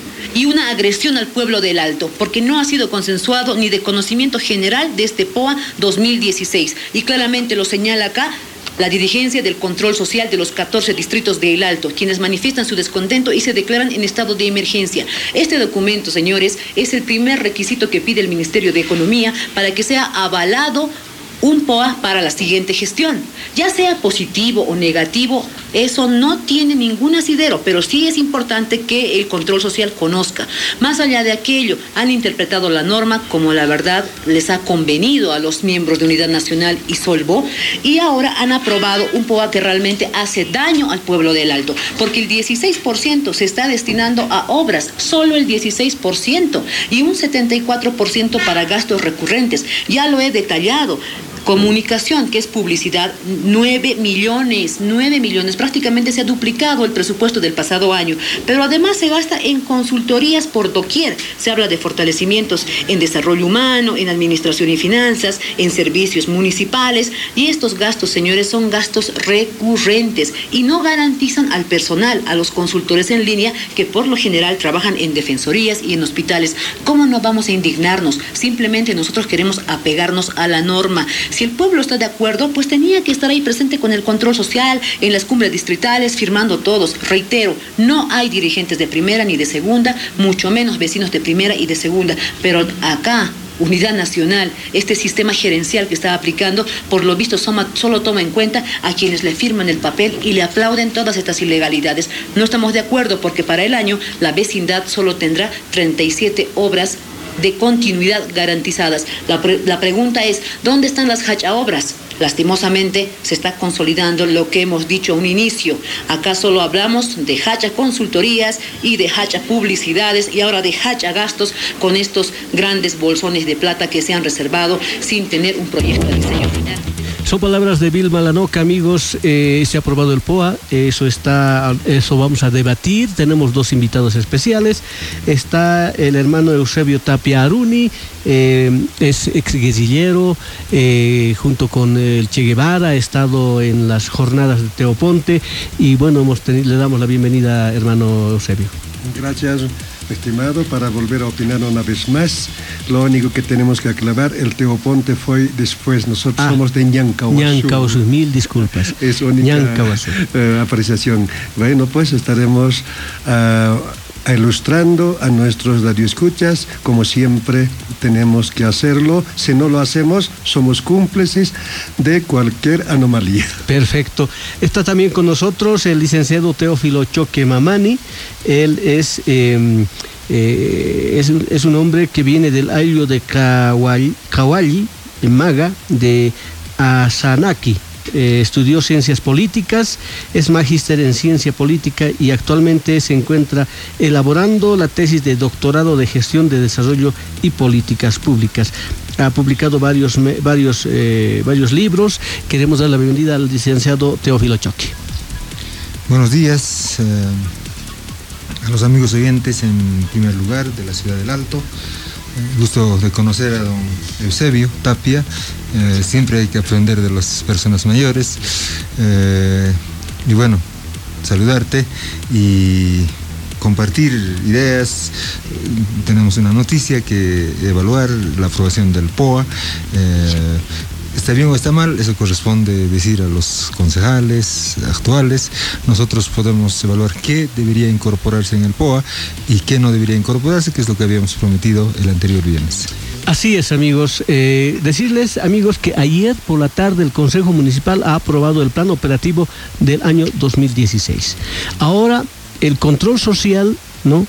y una agresión al pueblo del Alto, porque no ha sido consensuado ni de conocimiento general de este P O A dos mil dieciséis. Y claramente lo señala acá la dirigencia del control social de los catorce distritos de El Alto, quienes manifiestan su descontento y se declaran en estado de emergencia. Este documento, señores, es el primer requisito que pide el Ministerio de Economía para que sea avalado un P O A para la siguiente gestión. Ya sea positivo o negativo, eso no tiene ningún asidero, pero sí es importante que el control social conozca. Más allá de aquello, han interpretado la norma como la verdad les ha convenido a los miembros de Unidad Nacional y Solvo, y ahora han aprobado un P O A que realmente hace daño al pueblo del Alto, porque el dieciséis por ciento se está destinando a obras, solo el dieciséis por ciento, y un setenta y cuatro por ciento para gastos recurrentes. Ya lo he detallado. Comunicación, que es publicidad, nueve millones, nueve millones, prácticamente se ha duplicado el presupuesto del pasado año, pero además se gasta en consultorías por doquier. Se habla de fortalecimientos en desarrollo humano, en administración y finanzas, en servicios municipales, y estos gastos, señores, son gastos recurrentes y no garantizan al personal, a los consultores en línea, que por lo general trabajan en defensorías y en hospitales. ¿Cómo no vamos a indignarnos? Simplemente nosotros queremos apegarnos a la norma. Si el pueblo está de acuerdo, pues tenía que estar ahí presente con el control social, en las cumbres distritales, firmando todos. Reitero, no hay dirigentes de primera ni de segunda, mucho menos vecinos de primera y de segunda. Pero acá, Unidad Nacional, este sistema gerencial que está aplicando, por lo visto soma, solo toma en cuenta a quienes le firman el papel y le aplauden todas estas ilegalidades. No estamos de acuerdo porque para el año la vecindad solo tendrá treinta y siete obras de continuidad garantizadas. La, pre la pregunta es, ¿dónde están las hacha obras? Lastimosamente se está consolidando lo que hemos dicho a un inicio. Acá solo hablamos de hacha consultorías y de hacha publicidades y ahora de hacha gastos con estos grandes bolsones de plata que se han reservado sin tener un proyecto de diseño final. Son palabras de Vilma Lanoca, amigos. Eh, se ha aprobado el P O A, eso está, eso vamos a debatir. Tenemos dos invitados especiales. Está el hermano Eusebio Tapia Aruni, eh, es exguerrillero, eh, junto con el Che Guevara, ha estado en las jornadas de Teoponte y bueno, hemos tenido, le damos la bienvenida, hermano Eusebio. Gracias, estimado, para volver a opinar una vez más. Lo único que tenemos que aclarar, el Teoponte fue después, nosotros ah, somos de Ñancahuazú. Ñancahuazú, mil disculpas. Es única uh, apreciación. Bueno, pues estaremos uh, ilustrando a nuestros radioescuchas, como siempre tenemos que hacerlo. Si no lo hacemos, somos cómplices de cualquier anomalía. Perfecto. Está también con nosotros el licenciado Teófilo Choque Mamani. Él es, eh, eh, es, es un hombre que viene del ayllu de Kawalli, en Maga, de Asanaki. Eh, estudió ciencias políticas, es magíster en ciencia política y actualmente se encuentra elaborando la tesis de doctorado de gestión de desarrollo y políticas públicas. Ha publicado varios, varios, eh, varios libros. Queremos dar la bienvenida al licenciado Teófilo Choque. Buenos días eh, a los amigos oyentes, en primer lugar, de la ciudad del Alto. Gusto de conocer a don Eusebio Tapia. Eh, siempre hay que aprender de las personas mayores. Eh, y bueno, saludarte y compartir ideas. Tenemos una noticia que evaluar, la aprobación del P O A. Eh, está bien o está mal, eso corresponde decir a los concejales actuales. Nosotros podemos evaluar qué debería incorporarse en el P O A y qué no debería incorporarse, que es lo que habíamos prometido el anterior viernes. Así es, amigos. Eh, decirles, amigos, que ayer por la tarde el Consejo Municipal ha aprobado el plan operativo del año dos mil dieciséis. Ahora, el control social, ¿no?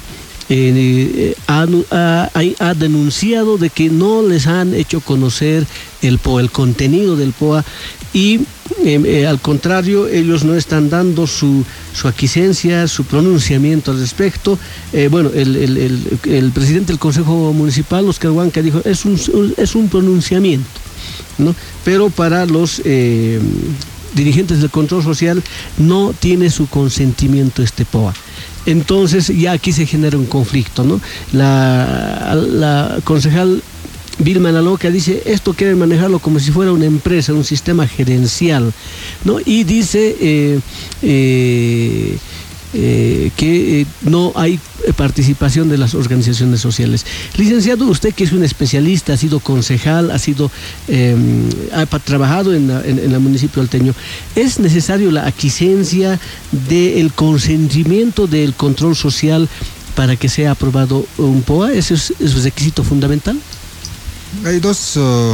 Eh, ha, ha, ha denunciado de que no les han hecho conocer el P O A, el contenido del P O A, y eh, eh, al contrario, ellos no están dando su, su aquiescencia, su pronunciamiento al respecto. Eh, bueno, el, el, el, el presidente del Consejo Municipal, Oscar Huanca, dijo es un, es un pronunciamiento, ¿no? Pero para los eh, dirigentes del control social no tiene su consentimiento este P O A. Entonces ya aquí se genera un conflicto, ¿no? La, la concejal Vilma La Loca dice, esto quieren manejarlo como si fuera una empresa, un sistema gerencial, ¿no? Y dice eh, eh, eh, que eh, no hay participación de las organizaciones sociales. Licenciado, usted que es un especialista, ha sido concejal, ha sido eh, ha trabajado en la, en, en el municipio alteño, ¿es necesario la aquiescencia del consentimiento del control social para que sea aprobado un P O A? ¿Ese es, es un requisito fundamental? Hay dos, uh,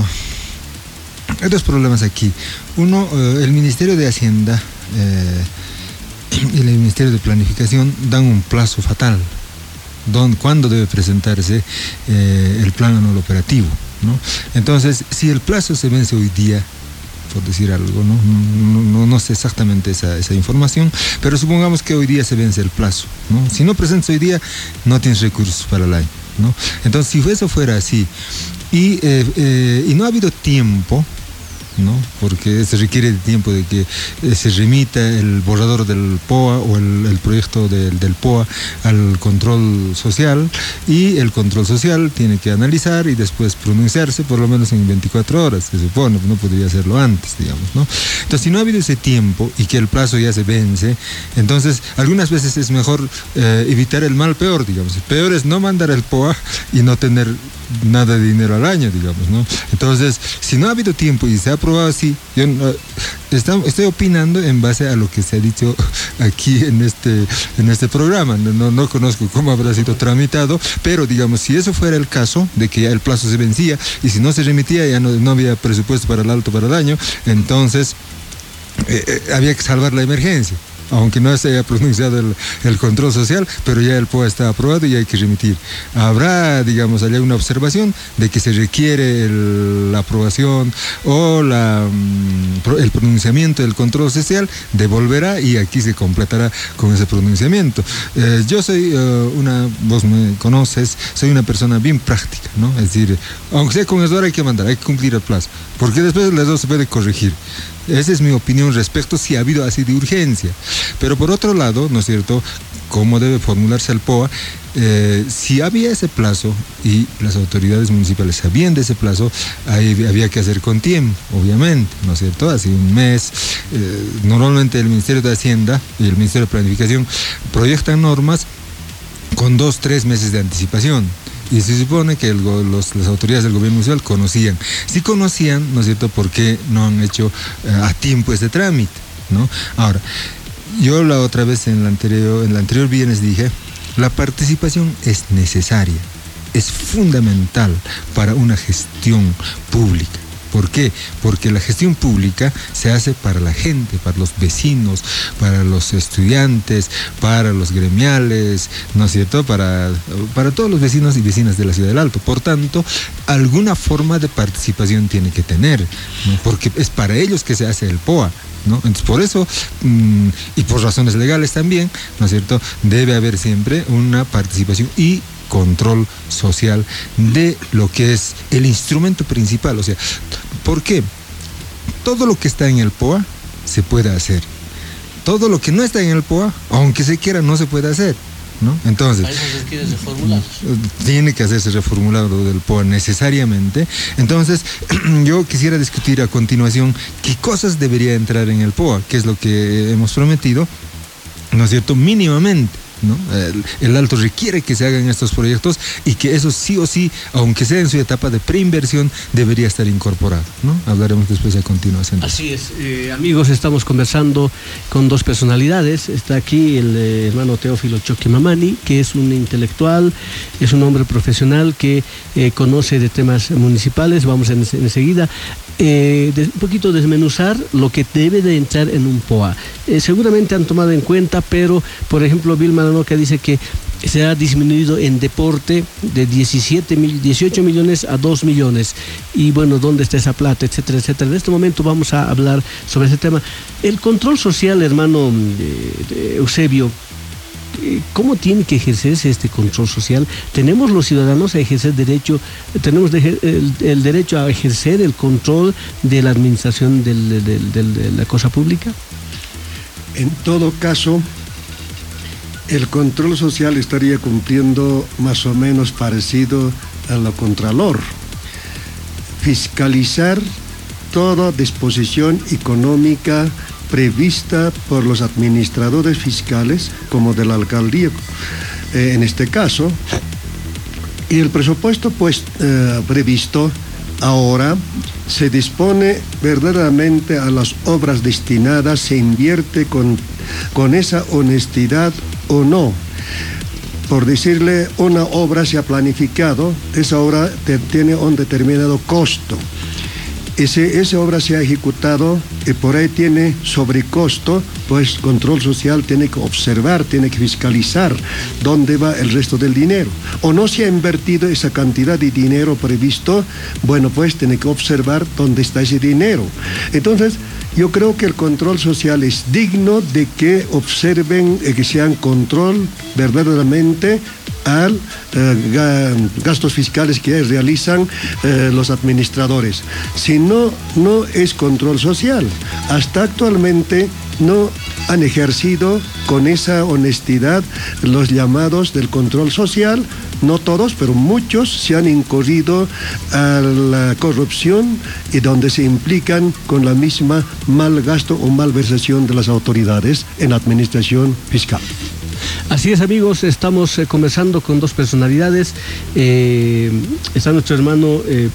hay dos problemas aquí. Uno, uh, el Ministerio de Hacienda eh, y el Ministerio de Planificación dan un plazo fatal, don, cuándo debe presentarse eh, el plan anual operativo, ¿no? Entonces, si el plazo se vence hoy día, por decir algo, ¿no? No, no, no sé exactamente esa, esa información, pero supongamos que hoy día se vence el plazo, ¿no? Si no presentas hoy día, no tienes recursos para el año, ¿no? Entonces, si eso fuera así, y, eh, eh, y no ha habido tiempo, ¿no? Porque se requiere de tiempo de que eh, se remita el borrador del P O A o el, el proyecto del, del P O A al control social, y el control social tiene que analizar y después pronunciarse por lo menos en veinticuatro horas, se supone, no podría hacerlo antes, digamos, ¿no? Entonces, si no ha habido ese tiempo y que el plazo ya se vence, entonces algunas veces es mejor eh, evitar el mal peor, digamos. Peor es no mandar el P O A y no tener nada de dinero al año, digamos, ¿no? Entonces, si no ha habido tiempo y se ha aprobado así, yo uh, está, estoy opinando en base a lo que se ha dicho aquí en este, en este programa. No, no, no conozco cómo habrá sido tramitado, pero digamos, si eso fuera el caso, de que ya el plazo se vencía y si no se remitía ya no, no había presupuesto para el alto para el año, entonces eh, eh, había que salvar la emergencia. Aunque no se haya pronunciado el, el control social, pero ya el P O A está aprobado y hay que remitir. Habrá, digamos, allá una observación de que se requiere el, la aprobación o la, el pronunciamiento del control social, devolverá y aquí se completará con ese pronunciamiento. Eh, yo soy uh, una, vos me conoces, soy una persona bien práctica, ¿no? Es decir, aunque sea con eso hay que mandar, hay que cumplir el plazo, porque después las dos se puede corregir. Esa es mi opinión respecto si ha habido así de urgencia. Pero por otro lado, ¿no es cierto?, cómo debe formularse el P O A, eh, si había ese plazo y las autoridades municipales sabían de ese plazo, ahí había que hacer con tiempo, obviamente, ¿no es cierto? Así un mes. Eh, normalmente el Ministerio de Hacienda y el Ministerio de Planificación proyectan normas con dos, tres meses de anticipación. Y se supone que el, los, las autoridades del gobierno municipal conocían. Si conocían, ¿no es cierto?, ¿por qué no han hecho eh, a tiempo este trámite, ¿no? Ahora, yo la otra vez en el anterior, en el anterior viernes dije, la participación es necesaria, es fundamental para una gestión pública. ¿Por qué? Porque la gestión pública se hace para la gente, para los vecinos, para los estudiantes, para los gremiales, ¿no es cierto?, para, para todos los vecinos y vecinas de la Ciudad del Alto. Por tanto, alguna forma de participación tiene que tener, ¿no? Porque es para ellos que se hace el P O A, ¿no? Entonces, por eso, mmm, y por razones legales también, ¿no es cierto?, debe haber siempre una participación y control social de lo que es el instrumento principal. O sea, ¿por qué? Todo lo que está en el P O A se puede hacer. Todo lo que no está en el P O A, aunque se quiera, no se puede hacer, ¿no? Entonces, para eso se quiere reformular. Tiene que hacerse reformulado del P O A necesariamente. Entonces, yo quisiera discutir a continuación qué cosas debería entrar en el P O A, que es lo que hemos prometido, ¿no es cierto?, mínimamente. ¿no? El, el Alto requiere que se hagan estos proyectos y que eso sí o sí, aunque sea en su etapa de preinversión, debería estar incorporado, ¿no? Hablaremos después a continuación. Así es, eh, amigos, estamos conversando con dos personalidades. Está aquí el eh, hermano Teófilo Choquimamani, que es un intelectual, es un hombre profesional que eh, conoce de temas municipales. Vamos en, enseguida eh, de, un poquito desmenuzar lo que debe de entrar en un P O A. Eh, seguramente han tomado en cuenta, pero por ejemplo Vilma Nanoca dice que se ha disminuido en deporte de diecisiete, dieciocho millones a dos millones. Y bueno, ¿dónde está esa plata? Etcétera, etcétera. En este momento vamos a hablar sobre ese tema. El control social, hermano eh, Eusebio, ¿cómo tiene que ejercerse este control social? ¿Tenemos los ciudadanos a ejercer derecho, tenemos de, el, el derecho a ejercer el control de la administración del, del, del, de la cosa pública? En todo caso, el control social estaría cumpliendo más o menos parecido a lo contralor. Fiscalizar toda disposición económica prevista por los administradores fiscales, como de la alcaldía, eh, en este caso, y el presupuesto pues eh, previsto ahora se dispone verdaderamente a las obras destinadas, se invierte con, con esa honestidad o no. Por decirle, una obra se ha planificado, esa obra te, tiene un determinado costo. Ese, esa obra se ha ejecutado y por ahí tiene sobrecosto, pues control social tiene que observar, tiene que fiscalizar dónde va el resto del dinero. O no se ha invertido esa cantidad de dinero previsto, bueno, pues tiene que observar dónde está ese dinero. Entonces, yo creo que el control social es digno de que observen y que sean control verdaderamente a eh, gastos fiscales que realizan eh, los administradores. Si no, no es control social. Hasta actualmente no han ejercido con esa honestidad los llamados del control social. No todos, pero muchos se han incurrido a la corrupción y donde se implican con la misma mal gasto o malversación de las autoridades en la administración fiscal. Así es, amigos, estamos eh, conversando con dos personalidades. Eh, está nuestro hermano eh,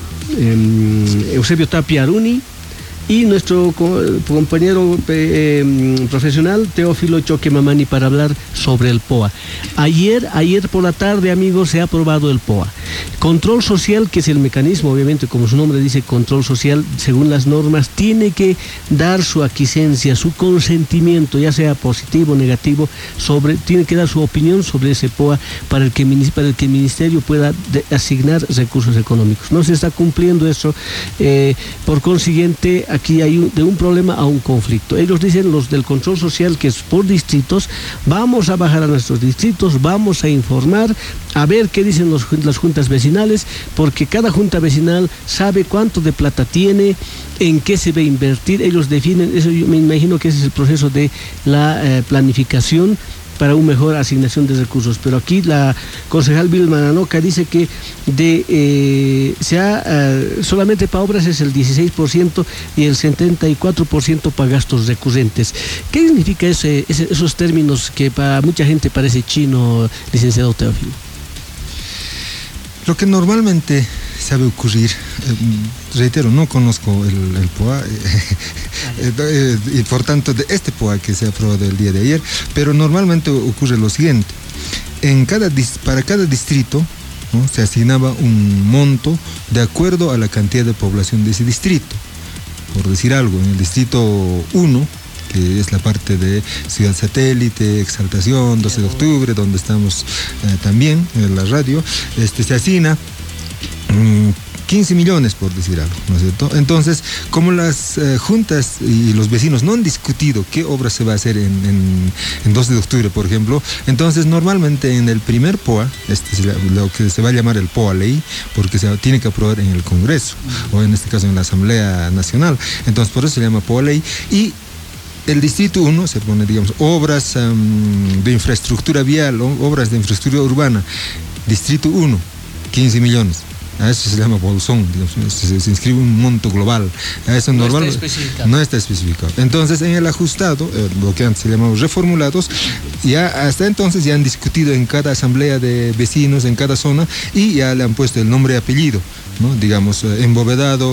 eh, Eusebio Tapia Aruni y nuestro co compañero eh, profesional Teófilo Choquimamani para hablar sobre el P O A. Ayer, ayer por la tarde, amigos, se ha aprobado el P O A. Control social, que es el mecanismo, obviamente, como su nombre dice, control social, según las normas, tiene que dar su aquiescencia, su consentimiento, ya sea positivo o negativo, sobre, tiene que dar su opinión sobre ese P O A para el que, para el, que el ministerio pueda de, asignar recursos económicos. No se está cumpliendo eso, eh, por consiguiente, aquí hay un, de un problema a un conflicto. Ellos dicen, los del control social, que es por distritos, vamos a bajar a nuestros distritos, vamos a informar, a ver qué dicen los, las juntas vecinales, porque cada junta vecinal sabe cuánto de plata tiene, en qué se va a invertir. Ellos definen, eso yo me imagino que ese es el proceso de la eh, planificación para una mejor asignación de recursos. Pero aquí la concejal Vilma Nanoca dice que de, eh, se ha, eh, solamente para obras es el dieciséis por ciento y el setenta y cuatro por ciento para gastos recurrentes. ¿Qué significa ese, ese, esos términos que para mucha gente parece chino, licenciado Teófilo? Lo que normalmente sabe ocurrir, eh, reitero, no conozco el, el P O A, eh, eh, y por tanto de este P O A que se aprobó el día de ayer, pero normalmente ocurre lo siguiente: en cada, para cada distrito, ¿no?, se asignaba un monto de acuerdo a la cantidad de población de ese distrito. Por decir algo, en el distrito uno, que es la parte de Ciudad Satélite, Exaltación, doce de octubre, donde estamos eh, también en la radio, este, se asigna mmm, quince millones, por decir algo, ¿no es cierto? Entonces, como las eh, juntas y los vecinos no han discutido qué obra se va a hacer en, en, en doce de octubre, por ejemplo, entonces normalmente en el primer P O A, este es lo que se va a llamar el P O A ley, porque se tiene que aprobar en el Congreso, o en este caso en la Asamblea Nacional, entonces por eso se llama P O A ley, y el distrito uno se pone, digamos, obras um, de infraestructura vial, obras de infraestructura urbana, distrito uno, quince millones. A eso se llama bolsón, digamos, se, se inscribe un monto global. A eso no normal, está especificado. No está especificado. Entonces, en el ajustado, eh, lo que antes se llamaba reformulados, ya hasta entonces ya han discutido en cada asamblea de vecinos, en cada zona, y ya le han puesto el nombre y apellido, ¿no? Digamos, eh, embovedado,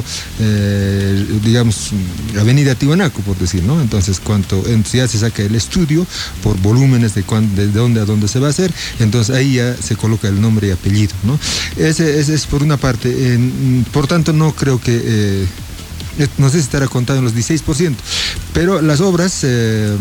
eh, digamos, Avenida Tiwanaku, por decir, ¿no? Entonces, cuanto ya se saca el estudio por volúmenes de, cuan, de dónde a dónde se va a hacer, entonces ahí ya se coloca el nombre y apellido, ¿no? Ese, ese es por una parte. Eh, por tanto, no creo que... Eh, no sé si estará contado en los dieciséis por ciento, pero las obras... Eh,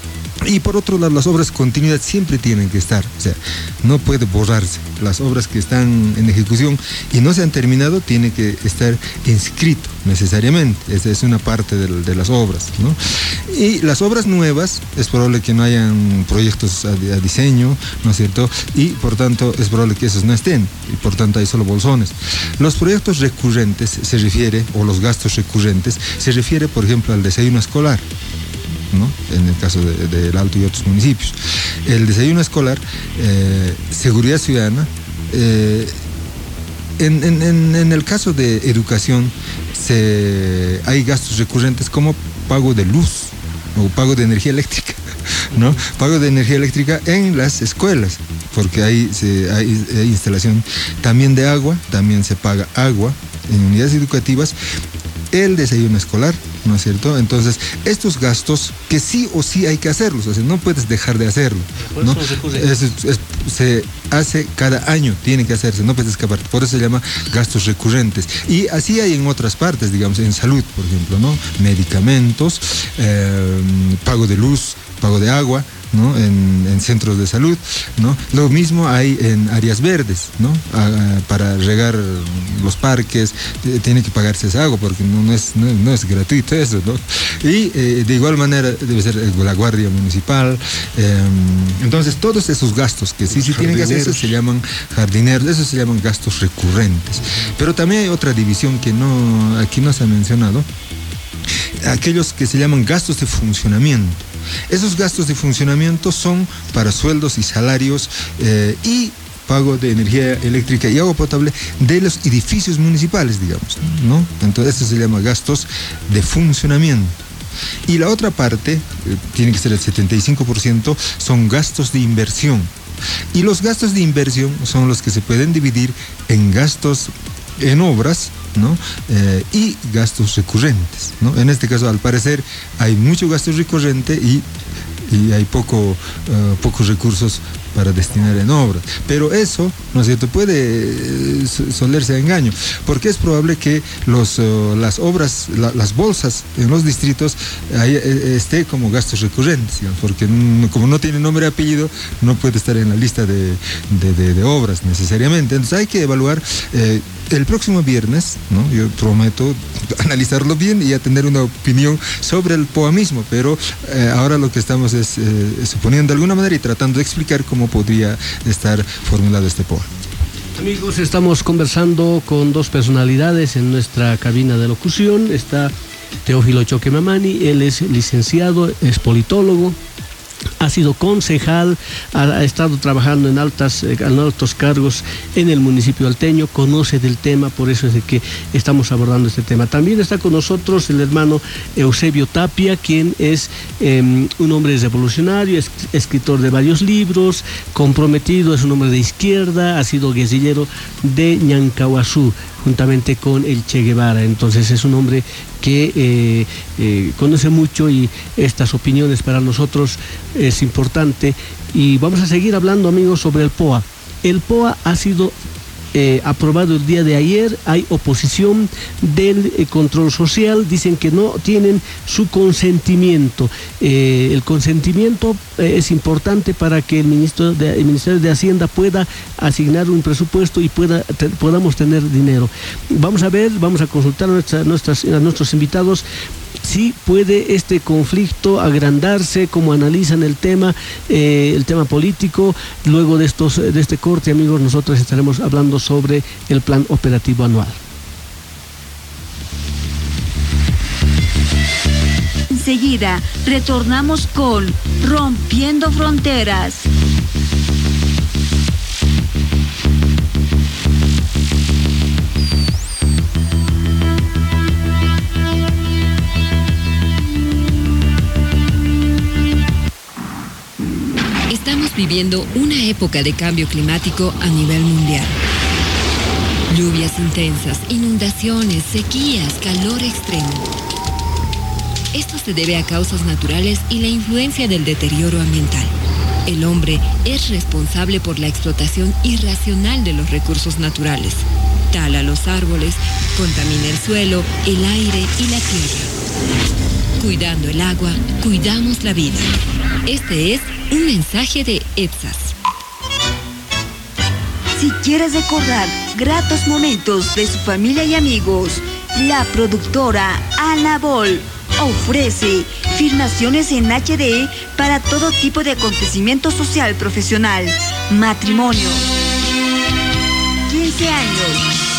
y por otro lado, las obras de continuidad siempre tienen que estar, o sea, no puede borrarse. Las obras que están en ejecución y no se han terminado tienen que estar inscrito necesariamente. Esa es una parte de, de las obras, ¿no? Y las obras nuevas, es probable que no hayan proyectos a, a diseño, ¿no es cierto? Y por tanto es probable que esos no estén, y por tanto hay solo bolsones. Los proyectos recurrentes se refiere, o los gastos recurrentes, se refiere, por ejemplo, al desayuno escolar, ¿no? En el caso del de, de Alto y otros municipios. El desayuno escolar, eh, seguridad ciudadana, eh, en, en, en el caso de educación se, hay gastos recurrentes como pago de luz o pago de energía eléctrica, ¿no? Pago de energía eléctrica en las escuelas, porque ahí se, hay, hay instalación también de agua, también se paga agua en unidades educativas, el desayuno escolar, ¿no es cierto? Entonces, estos gastos que sí o sí hay que hacerlos, o sea, no puedes dejar de hacerlo, ¿no? Es, es, se hace cada año, tiene que hacerse, no puedes escapar, por eso se llama gastos recurrentes. Y así hay en otras partes, digamos, en salud, por ejemplo, ¿no? Medicamentos, eh, pago de luz, pago de agua, ¿no? En, en centros de salud, ¿no? Lo mismo hay en áreas verdes, ¿no? A, a, para regar los parques, eh, tiene que pagarse esa agua porque no, no, es, no, no es gratuito eso, ¿no? Y eh, de igual manera debe ser la guardia municipal. Eh, entonces todos esos gastos que sí, sí tienen que hacerse se llaman jardineros, esos se llaman gastos recurrentes. Pero también hay otra división que no, aquí no se ha mencionado, aquellos que se llaman gastos de funcionamiento. Esos gastos de funcionamiento son para sueldos y salarios eh, y pago de energía eléctrica y agua potable de los edificios municipales, digamos, ¿no? Entonces eso se llama gastos de funcionamiento. Y la otra parte, eh, tiene que ser el setenta y cinco por ciento, son gastos de inversión. Y los gastos de inversión son los que se pueden dividir en gastos en obras, ¿no? Eh, y gastos recurrentes, ¿no? En este caso, al parecer, hay mucho gasto recurrente y, y hay poco, uh, pocos recursos para destinar en obras. Pero eso, ¿no es cierto?, puede eh, solerse a engaño, porque es probable que los, uh, las obras, la, las bolsas en los distritos ahí, eh, esté como gastos recurrentes, digamos, porque no, como no tiene nombre y apellido, no puede estar en la lista de, de, de, de obras necesariamente. Entonces hay que evaluar eh, el próximo viernes, ¿no? Yo prometo analizarlo bien y a tener una opinión sobre el P O A mismo, pero eh, ahora lo que estamos es eh, suponiendo de alguna manera y tratando de explicar cómo podría estar formulado este P O A. Amigos, estamos conversando con dos personalidades en nuestra cabina de locución. Está Teófilo Choque Mamani, él es licenciado, es politólogo, ha sido concejal, ha, ha estado trabajando en, altas, en altos cargos en el municipio alteño, conoce del tema, por eso es de que estamos abordando este tema. También está con nosotros el hermano Eusebio Tapia, quien es eh, un hombre revolucionario, es escritor de varios libros, comprometido, es un hombre de izquierda, ha sido guerrillero de Ñancahuazú, juntamente con el Che Guevara. Entonces es un hombre que eh, eh, conoce mucho y estas opiniones para nosotros es importante. Y vamos a seguir hablando, amigos, sobre el P O A. El P O A ha sido eh, aprobado el día de ayer. Hay oposición del eh, control social, dicen que no tienen su consentimiento. Eh, el consentimiento eh, es importante para que el, ministro de, el Ministerio de Hacienda pueda asignar un presupuesto y pueda, te, podamos tener dinero. Vamos a ver, vamos a consultar a, nuestra, nuestras, a nuestros invitados si puede este conflicto agrandarse, cómo analizan el tema, eh, el tema político. Luego de, estos, de este corte, amigos, nosotros estaremos hablando sobre el plan operativo anual. Enseguida, retornamos con Rompiendo Fronteras. Estamos viviendo una época de cambio climático a nivel mundial. Lluvias intensas, inundaciones, sequías, calor extremo. Esto se debe a causas naturales y la influencia del deterioro ambiental. El hombre es responsable por la explotación irracional de los recursos naturales. Tala los árboles, contamina el suelo, el aire y la tierra. Cuidando el agua, cuidamos la vida. Este es un mensaje de EPSAS. Si quieres recordar gratos momentos de su familia y amigos, la productora Anabol ofrece filmaciones en H D para todo tipo de acontecimiento social profesional, matrimonio, quince años,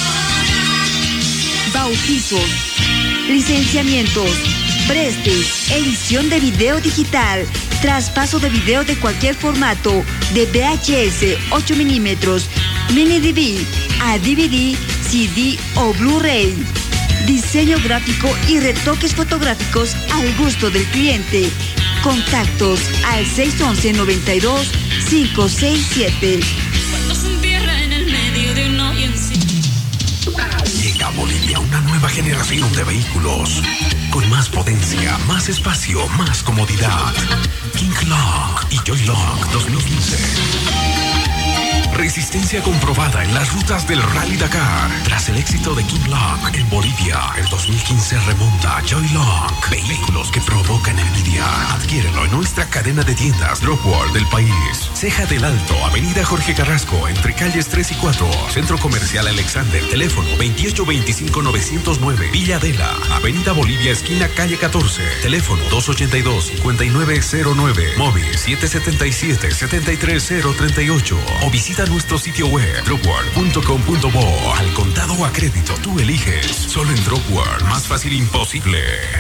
bautizos, licenciamientos, prestes, edición de video digital, traspaso de video de cualquier formato, de V H S, ocho milímetros, mini D V D, a D V D, C D o Blu-ray. Diseño gráfico y retoques fotográficos al gusto del cliente. Contactos al seis once, noventa y dos, cinco seis siete. Cuando se entierra en el medio de un hoyo encima. Llega a Bolivia una nueva generación de vehículos con más potencia, más espacio, más comodidad. King Lock y Joy Lock dos mil quince. Resistencia comprobada en las rutas del Rally Dakar. Tras el éxito de King Lock en Bolivia, el dos mil quince remonta Joy Lock. Vehículos que provocan envidia. Adquiérelo en nuestra cadena de tiendas Drop World del país. Ceja del Alto, Avenida Jorge Carrasco, entre calles tres y cuatro. Centro Comercial Alexander, teléfono veintiocho veinticinco novecientos nueve. Villa Adela, Avenida Bolivia, esquina calle catorce. Teléfono dos ochenta y dos, cincuenta y nueve cero nueve. Móvil siete setenta y siete, setenta y tres cero treinta y ocho. O visita nuestro sitio web drop world punto com punto bo. Al contado o a crédito, tú eliges. Solo en Drop World, más fácil imposible.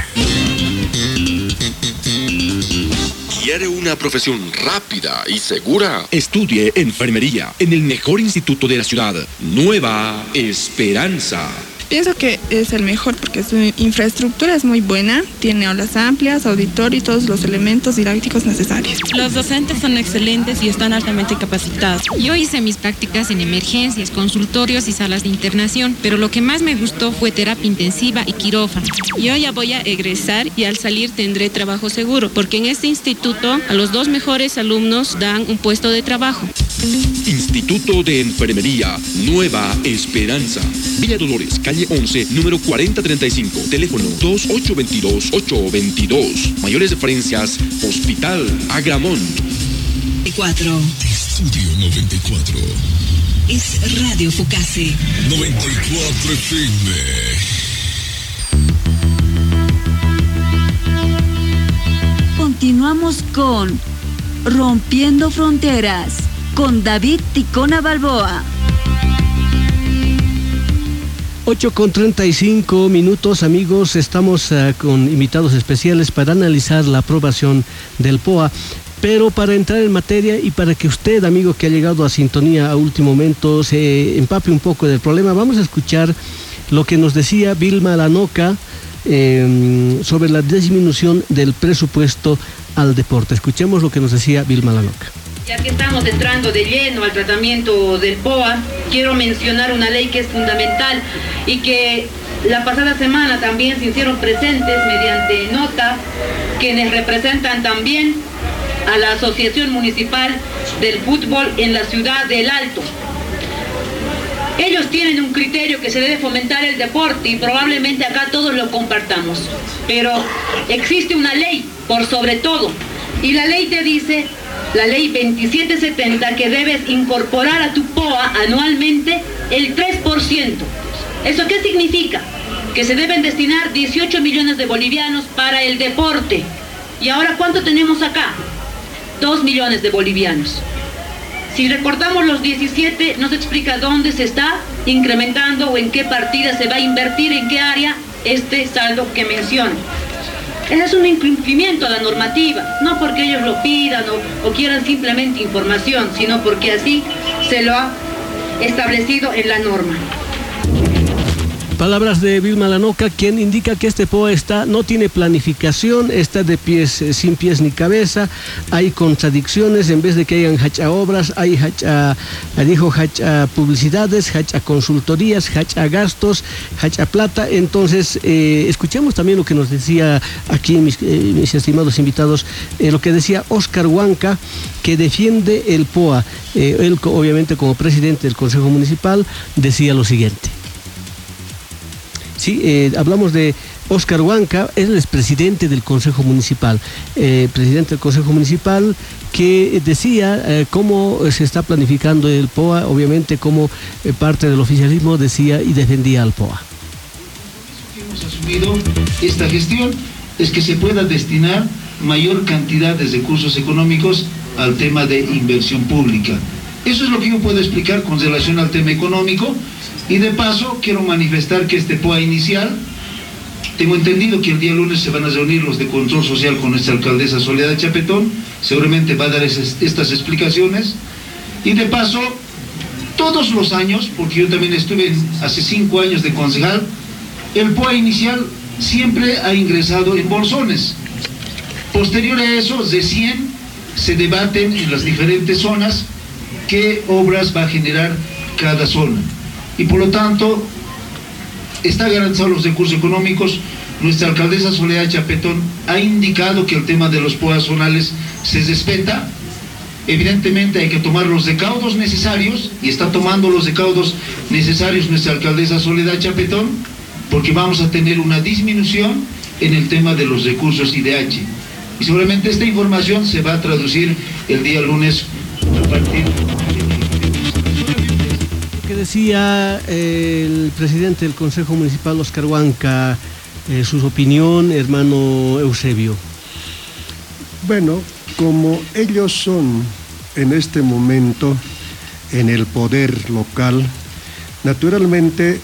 ¿Quiere una profesión rápida y segura? Estudie enfermería en el mejor instituto de la ciudad, Nueva Esperanza. Pienso que es el mejor porque su infraestructura es muy buena, tiene aulas amplias, auditorio y todos los elementos didácticos necesarios. Los docentes son excelentes y están altamente capacitados. Yo hice mis prácticas en emergencias, consultorios y salas de internación, pero lo que más me gustó fue terapia intensiva y quirófano. Yo ya voy a egresar y al salir tendré trabajo seguro, porque en este instituto a los dos mejores alumnos dan un puesto de trabajo. Instituto de Enfermería Nueva Esperanza. Villa Dolores, calle once, número cuarenta treinta y cinco. Teléfono dos ocho dos dos, ocho dos dos. Mayores referencias, Hospital Agramón. cuatro. Estudio noventa y cuatro. Es Radio Focase. noventa y cuatro F M. Continuamos con Rompiendo Fronteras con David Ticona Balboa. ocho con treinta y cinco minutos, amigos. Estamos uh, con invitados especiales para analizar la aprobación del P O A. Pero para entrar en materia y para que usted, amigo que ha llegado a sintonía a último momento, se empape un poco del problema, vamos a escuchar lo que nos decía Vilma Lanoca eh, sobre la disminución del presupuesto al deporte. Escuchemos lo que nos decía Vilma Lanoca. Ya que estamos entrando de lleno al tratamiento del P O A, quiero mencionar una ley que es fundamental y que la pasada semana también se hicieron presentes mediante nota quienes representan también a la Asociación Municipal del Fútbol en la ciudad del Alto. Ellos tienen un criterio que se debe fomentar el deporte y probablemente acá todos lo compartamos, pero existe una ley por sobre todo y la ley te dice, la ley veintisiete setenta, que debes incorporar a tu P O A anualmente el tres por ciento. ¿Eso qué significa? Que se deben destinar dieciocho millones de bolivianos para el deporte. ¿Y ahora cuánto tenemos acá? dos millones de bolivianos. Si recortamos los diecisiete, nos explica dónde se está incrementando o en qué partida se va a invertir, en qué área este saldo que menciono. Ese es un incumplimiento a la normativa, no porque ellos lo pidan o, o quieran simplemente información, sino porque así se lo ha establecido en la norma. Palabras de Vilma Lanoca, quien indica que este P O A está, no tiene planificación, está de pies, eh, sin pies ni cabeza, hay contradicciones, en vez de que hayan hacha obras, hay hacha, dijo hacha publicidades, hacha consultorías, hacha gastos, hacha plata. Entonces, eh, escuchemos también lo que nos decía aquí mis, eh, mis estimados invitados, eh, lo que decía Óscar Huanca, que defiende el P O A. Eh, él, obviamente, como presidente del Consejo Municipal, decía lo siguiente. Sí, eh, hablamos de Óscar Huanca, él es presidente del Consejo Municipal, eh, presidente del Consejo Municipal, que decía eh, cómo se está planificando el P O A, obviamente como eh, parte del oficialismo decía y defendía al P O A. Hemos asumido esta gestión es que se pueda destinar mayor cantidad de recursos económicos al tema de inversión pública. Eso es lo que yo puedo explicar con relación al tema económico. Y de paso quiero manifestar que este P O A inicial, tengo entendido que el día lunes se van a reunir los de control social con nuestra alcaldesa Soledad Chapetón, seguramente va a dar esas, estas explicaciones. Y de paso, todos los años, porque yo también estuve hace cinco años de concejal, el P O A inicial siempre ha ingresado en bolsones. Posterior a eso, recién se debaten en las diferentes zonas qué obras va a generar cada zona. Y por lo tanto, está garantizado los recursos económicos. Nuestra alcaldesa Soledad Chapetón ha indicado que el tema de los P O A zonales se respeta. Evidentemente hay que tomar los recaudos necesarios, y está tomando los recaudos necesarios nuestra alcaldesa Soledad Chapetón, porque vamos a tener una disminución en el tema de los recursos I D H. Y seguramente esta información se va a traducir el día lunes a partir de... Que decía eh, el presidente del Consejo Municipal, Óscar Huanca, eh, su opinión, hermano Eusebio. Bueno, como ellos son en este momento en el poder local, naturalmente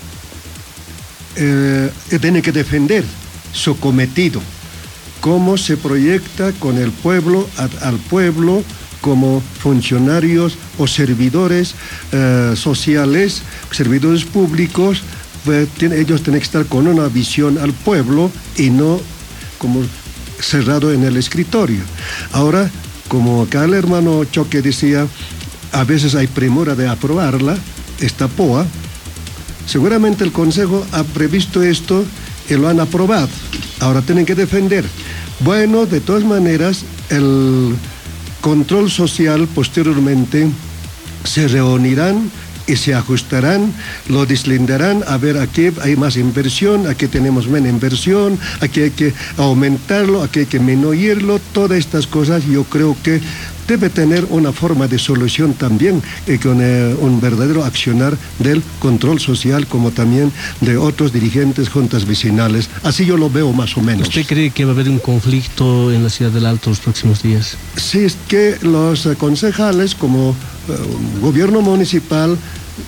eh, tiene que defender su cometido, cómo se proyecta con el pueblo, a, al pueblo, como funcionarios o servidores eh, sociales, servidores públicos, pues, tiene, ellos tienen que estar con una visión al pueblo y no como cerrado en el escritorio. Ahora, como acá el hermano Choque decía, a veces hay premura de aprobarla, esta P O A, seguramente el Consejo ha previsto esto y lo han aprobado. Ahora tienen que defender. Bueno, de todas maneras, el control social posteriormente se reunirán y se ajustarán, lo deslindarán a ver aquí hay más inversión, aquí tenemos menos inversión, aquí hay que aumentarlo, aquí hay que disminuirlo, todas estas cosas yo creo que debe tener una forma de solución también eh, con eh, un verdadero accionar del control social como también de otros dirigentes, juntas vecinales. Así yo lo veo más o menos. ¿Usted cree que va a haber un conflicto en la ciudad del Alto los próximos días? Sí, es que los eh, concejales como eh, gobierno municipal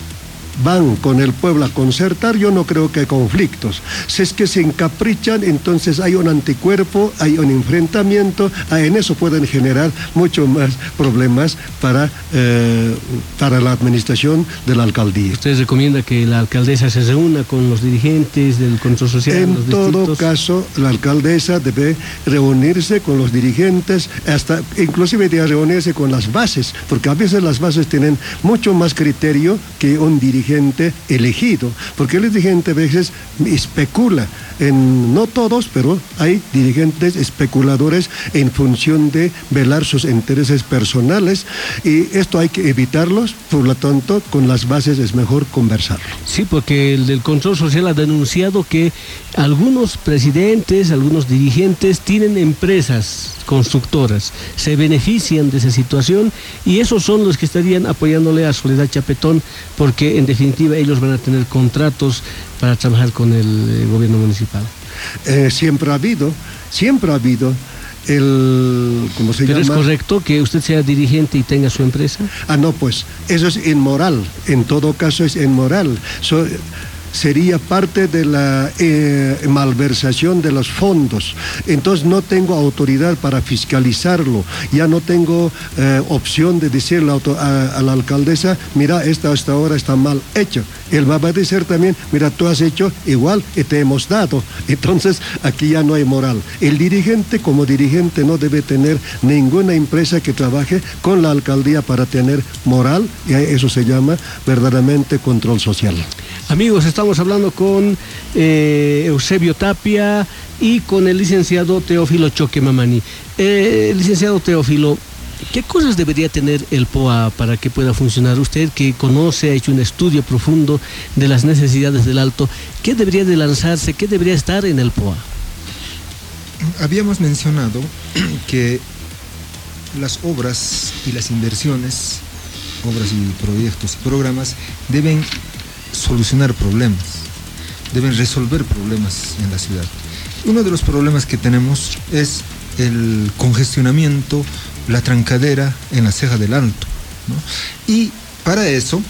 van con el pueblo a concertar, yo no creo que hay conflictos. Si es que se encaprichan, entonces hay un anticuerpo, hay un enfrentamiento, en eso pueden generar mucho más problemas para, eh, para la administración de la alcaldía. ¿Usted recomienda que la alcaldesa se reúna con los dirigentes del control social? En los todo distritos? caso, la alcaldesa debe reunirse con los dirigentes, hasta inclusive de reunirse con las bases, porque a veces las bases tienen mucho más criterio que un dirigente elegido, porque el dirigente a veces especula, en, no todos, pero hay dirigentes especuladores en función de velar sus intereses personales, y esto hay que evitarlos, por lo tanto, con las bases es mejor conversarlo. Sí, porque el del control social ha denunciado que algunos presidentes, algunos dirigentes tienen empresas constructoras, se benefician de esa situación, y esos son los que estarían apoyándole a Soledad Chapetón, porque en definitiva ellos van a tener contratos para trabajar con el eh, gobierno municipal. Eh, siempre ha habido, siempre ha habido el, ¿cómo se ¿Pero llama? es correcto que usted sea dirigente y tenga su empresa? Ah, no, pues eso es inmoral, en todo caso es inmoral. So, sería parte de la eh, malversación de los fondos. Entonces no tengo autoridad para fiscalizarlo, ya no tengo eh, opción de decirle a, a la alcaldesa, mira, esta hasta ahora está mal hecho. Él va a decir también, mira, tú has hecho igual y te hemos dado. Entonces aquí ya no hay moral. El dirigente como dirigente no debe tener ninguna empresa que trabaje con la alcaldía para tener moral, y eso se llama verdaderamente control social. Amigos, estamos hablando con eh, Eusebio Tapia y con el licenciado Teófilo Choque Mamani. Eh, licenciado Teófilo, ¿qué cosas debería tener el P O A para que pueda funcionar? Usted que conoce, ha hecho un estudio profundo de las necesidades del Alto, ¿qué debería de lanzarse, qué debería estar en el P O A? Habíamos mencionado que las obras y las inversiones, obras y proyectos y programas deben solucionar problemas, deben resolver problemas en la ciudad. Uno de los problemas que tenemos es el congestionamiento, la trancadera en la Ceja del Alto, ¿no? Y para eso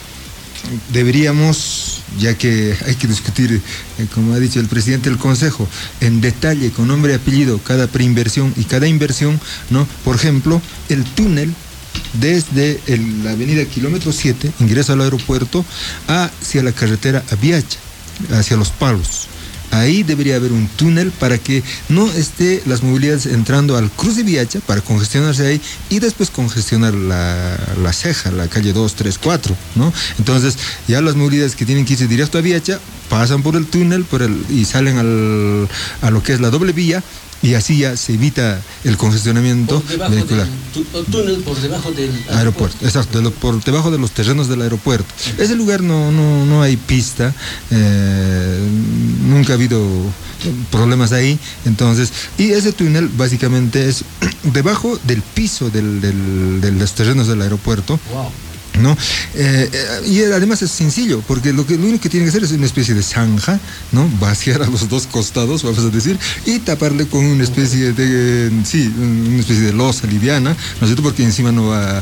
deberíamos, ya que hay que discutir, eh, como ha dicho el presidente del Consejo, en detalle, con nombre y apellido, cada preinversión y cada inversión, ¿no? Por ejemplo, el túnel desde el, la avenida kilómetro siete, ingreso al aeropuerto, hacia la carretera Aviacha, hacia Los Palos. Ahí debería haber un túnel para que no esté las movilidades entrando al cruce Viacha para congestionarse ahí y después congestionar la, la ceja, la calle dos, tres, cuatro, ¿no? Entonces ya las movilidades que tienen que irse directo a Viacha pasan por el túnel por el, y salen al, a lo que es la doble vía, y así ya se evita el congestionamiento vehicular. El túnel por debajo del aeropuerto. aeropuerto exacto, de lo, por debajo de los terrenos del aeropuerto. Ese lugar no, no, no hay pista, eh, nunca ha habido problemas ahí, entonces, y ese túnel básicamente es debajo del piso del, del, de los terrenos del aeropuerto. Wow. ¿No? Eh, eh, y además es sencillo, porque lo, que, lo único que tiene que hacer es una especie de zanja, ¿no? Vaciar a los dos costados, vamos a decir, y taparle con una especie de, sí, una especie de losa liviana, ¿no es cierto? Porque encima no va,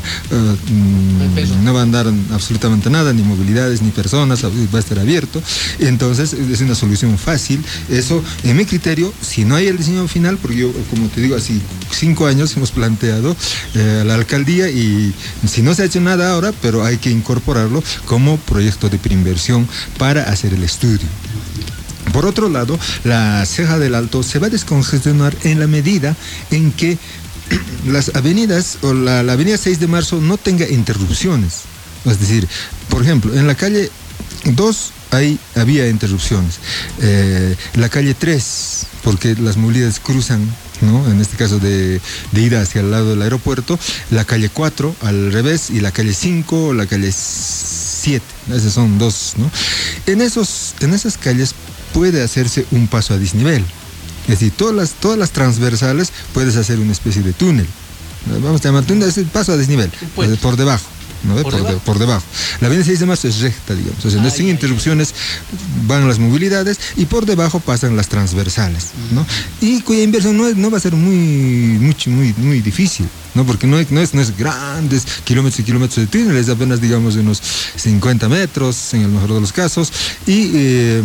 uh, no va a andar absolutamente nada, ni movilidades, ni personas, va a estar abierto. Entonces es una solución fácil. Eso, en mi criterio, si no hay el diseño final, porque yo, como te digo, hace cinco años hemos planteado eh, a la alcaldía, y si no se ha hecho nada ahora, pero hay que incorporarlo como proyecto de preinversión para hacer el estudio. Por otro lado, la Ceja del Alto se va a descongestionar en la medida en que las avenidas o la, la avenida seis de marzo no tenga interrupciones. Es decir, por ejemplo, en la calle dos hay, había interrupciones. Eh, la calle tres, porque las movilidades cruzan, ¿no? En este caso de, de ida hacia el lado del aeropuerto, la calle cuatro al revés, y la calle cinco, la calle siete, esas son dos, ¿no? En, esos, en esas calles puede hacerse un paso a desnivel, es decir, todas las, todas las transversales puedes hacer una especie de túnel, vamos a llamar túnel, es el paso a desnivel, pues, por debajo. ¿No? ¿Por, por, debajo? De, por debajo. La avenida seis de marzo es recta, digamos, o sea, ay, sin ay, interrupciones ay. van las movilidades, y por debajo pasan las transversales, ¿no? Y cuya inversión no, es, no va a ser muy, mucho, muy, muy difícil, ¿no? Porque no, es, no, es, no es grandes kilómetros y kilómetros de túnel, es apenas, digamos, unos cincuenta metros en el mejor de los casos, y eh,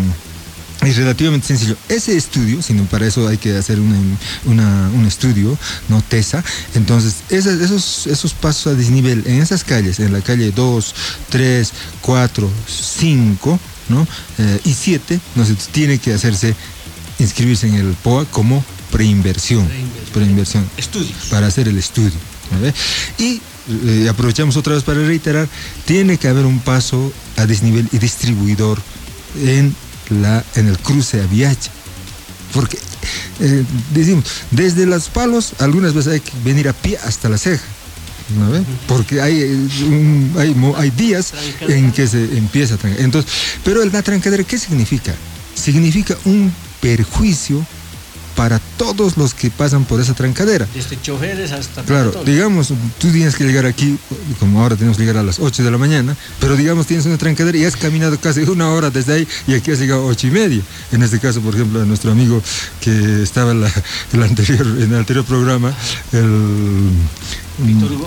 es relativamente sencillo. Ese estudio, sino para eso hay que hacer una, una, un estudio, ¿no? TESA. Entonces, esas, esos, esos pasos a desnivel en esas calles, en la calle dos, tres, cuatro, cinco, ¿no? Eh, y siete, no sé, tiene que hacerse, inscribirse en el P O A como preinversión. Preinversión. preinversión Estudios. Para hacer el estudio, ¿no? Y eh, aprovechamos otra vez para reiterar, tiene que haber un paso a desnivel y distribuidor en La, en el cruce a Viacha, porque eh, decimos, desde Los Palos algunas veces hay que venir a pie hasta la Ceja, ¿no ve? Porque hay, un, hay, hay días en que se empieza a trancar. Entonces, pero la trancadera, ¿qué significa? Significa un perjuicio para todos los que pasan por esa trancadera. Desde choferes hasta... Claro, peatones. Digamos, tú tienes que llegar aquí, como ahora tenemos que llegar a las ocho de la mañana, pero digamos tienes una trancadera y has caminado casi una hora desde ahí y aquí has llegado a ocho y media. En este caso, por ejemplo, a nuestro amigo que estaba en, la, en, la anterior, en el anterior programa, el... Víctor Hugo.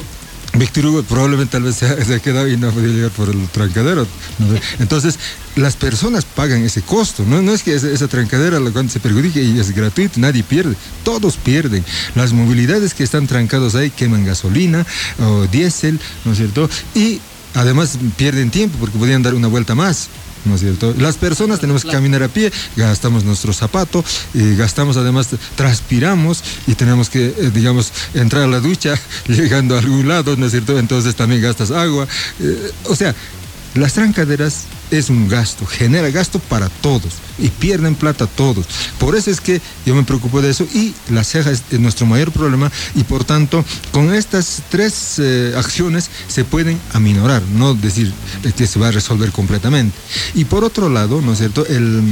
Víctor Hugo probablemente tal vez se ha, se ha quedado y no ha podido llegar por el trancadero, ¿no? Entonces las personas pagan ese costo, no, no es que esa, esa trancadera cuando se perjudique y es gratuito, nadie pierde, todos pierden. Las movilidades que están trancados ahí queman gasolina o diésel, ¿no es cierto? Y además pierden tiempo porque podían dar una vuelta más, ¿no es cierto? Las personas tenemos que caminar a pie, gastamos nuestro zapato, y gastamos además, transpiramos y tenemos que, eh, digamos, entrar a la ducha llegando a algún lado, ¿no es cierto? Entonces también gastas agua. Eh, o sea, las trancaderas es un gasto, genera gasto para todos y pierden plata todos. Por eso es que yo me preocupo de eso y la ceja es, es nuestro mayor problema y por tanto con estas tres eh, acciones se pueden aminorar, no decir que se va a resolver completamente. Y por otro lado, ¿no es cierto? El,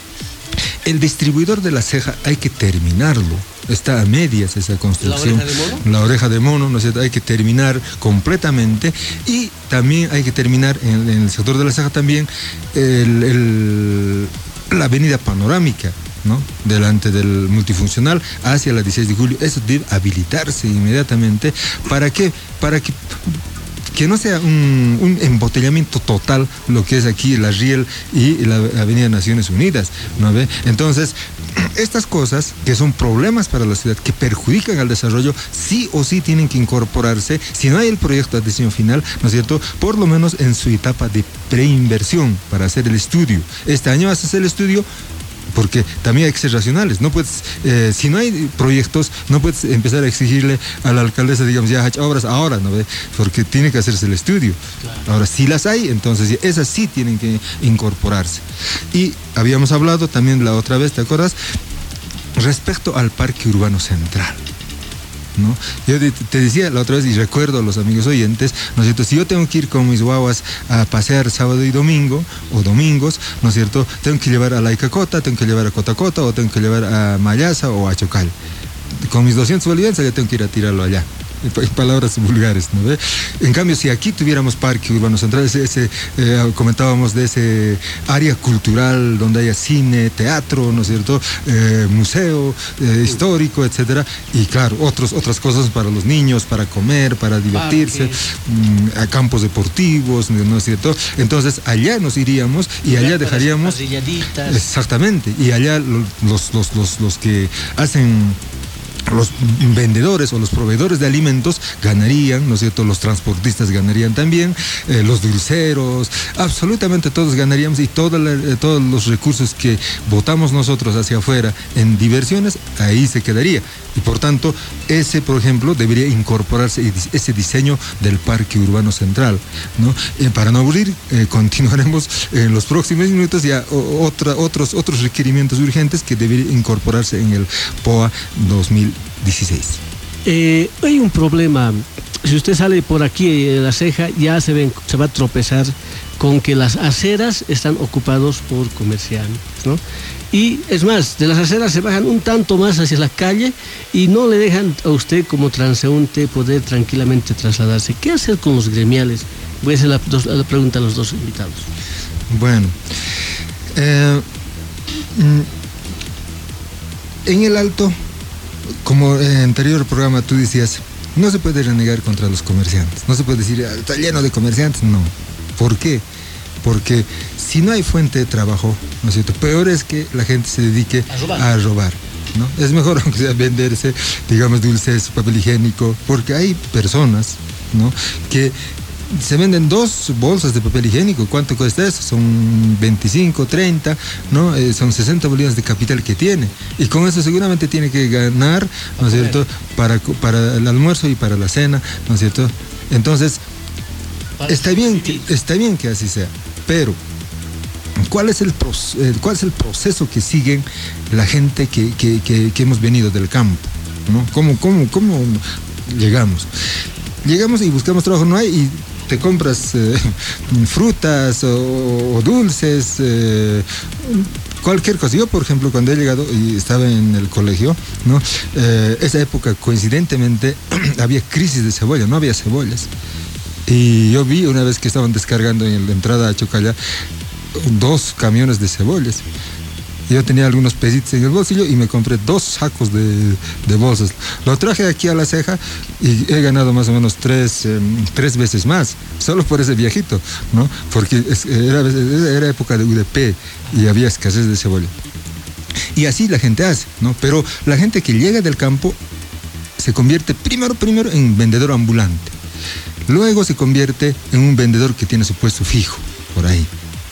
el distribuidor de la ceja hay que terminarlo. Está a medias esa construcción. ¿La oreja de mono? La oreja de mono, ¿no es cierto? Hay que terminar completamente y también hay que terminar en, en el sector de la ceja también el, el, la avenida panorámica, ¿no? Delante del multifuncional hacia la dieciséis de julio. Eso debe habilitarse inmediatamente. ¿Para qué? Para que... que no sea un, un embotellamiento total lo que es aquí la Riel y la Avenida Naciones Unidas, ¿no ve? Entonces, estas cosas que son problemas para la ciudad, que perjudican al desarrollo, sí o sí tienen que incorporarse, si no hay el proyecto de diseño final, ¿no es cierto?, por lo menos en su etapa de preinversión para hacer el estudio. Este año haces el estudio, porque también hay que ser racionales. No puedes, eh, si no hay proyectos, no puedes empezar a exigirle a la alcaldesa, digamos, ya ha hecho obras ahora, ¿no ve? Porque tiene que hacerse el estudio. Claro. Ahora, si las hay, entonces esas sí tienen que incorporarse. Y habíamos hablado también la otra vez, ¿te acuerdas? Respecto al Parque Urbano Central, ¿no? Yo te decía la otra vez y recuerdo a los amigos oyentes, ¿no es cierto? Si yo tengo que ir con mis guaguas a pasear sábado y domingo o domingos, ¿no es cierto? Tengo que llevar a La Icacota, tengo que llevar a Cotacota o tengo que llevar a Mayasa o a Chocal. Con mis doscientos bolivianos ya tengo que ir a tirarlo allá. En palabras vulgares, ¿no ve? En cambio, si aquí tuviéramos Parque Urbano Central, ese, ese eh, comentábamos de ese área cultural donde haya cine, teatro, ¿no es cierto?, eh, museo eh, histórico, etcétera, y claro, otros, otras cosas para los niños, para comer, para divertirse, mmm, a campos deportivos, ¿no es cierto? Entonces allá nos iríamos y allá dejaríamos, exactamente, y allá los, los, los, los que hacen, los vendedores o los proveedores de alimentos ganarían, ¿no es cierto? Los transportistas ganarían también, eh, los dulceros, absolutamente todos ganaríamos y toda la, eh, todos los recursos que botamos nosotros hacia afuera en diversiones, ahí se quedaría. Y por tanto, ese, por ejemplo, debería incorporarse ese diseño del Parque Urbano Central, ¿no? Eh, para no aburrir, eh, continuaremos en los próximos minutos ya o, otra, otros, otros requerimientos urgentes que deberían incorporarse en el P O A dos mil dieciséis. Eh, hay un problema. Si usted sale por aquí de la ceja, ya se, ven, se va a tropezar con que las aceras están ocupados por comerciantes, ¿no? Y es más, de las aceras se bajan un tanto más hacia la calle y no le dejan a usted como transeúnte poder tranquilamente trasladarse. ¿Qué hacer con los gremiales? Voy a hacer la, la pregunta a los dos invitados. Bueno, eh, en el Alto, como en el anterior programa tú decías, no se puede renegar contra los comerciantes, no se puede decir, está lleno de comerciantes, no. ¿Por qué? Porque si no hay fuente de trabajo, ¿no es cierto?, peor es que la gente se dedique a robar, a robar, ¿no? Es mejor, aunque sea venderse, digamos, dulces, papel higiénico, porque hay personas, ¿no?, que se venden dos bolsas de papel higiénico. ¿Cuánto cuesta eso? Son veinticinco, treinta, ¿no? Eh, son sesenta bolivianos de capital que tiene. Y con eso seguramente tiene que ganar, ¿no es cierto?, para, para el almuerzo y para la cena, ¿no es cierto? Entonces, está bien, que, está bien que así sea, pero ¿cuál es el, cuál es el proceso que siguen la gente que, que, que, que hemos venido del campo, ¿no? ¿Cómo, cómo, cómo llegamos? Llegamos y buscamos trabajo, no hay, y te compras eh, frutas o, o dulces, eh, cualquier cosa. Yo, por ejemplo, cuando he llegado y estaba en el colegio, ¿no?, eh, esa época, coincidentemente, había crisis de cebolla, no había cebollas. Y yo vi una vez que estaban descargando en la entrada a Chocalla dos camiones de cebollas. Yo tenía algunos pesitos en el bolsillo y me compré dos sacos de, de bolsas. Lo traje aquí a La Ceja y he ganado más o menos tres, eh, tres veces más, solo por ese viajito, ¿no? Porque es, era, era época de U D P y había escasez de cebolla. Y así la gente hace, ¿no? Pero la gente que llega del campo se convierte primero, primero en vendedor ambulante. Luego se convierte en un vendedor que tiene su puesto fijo, por ahí.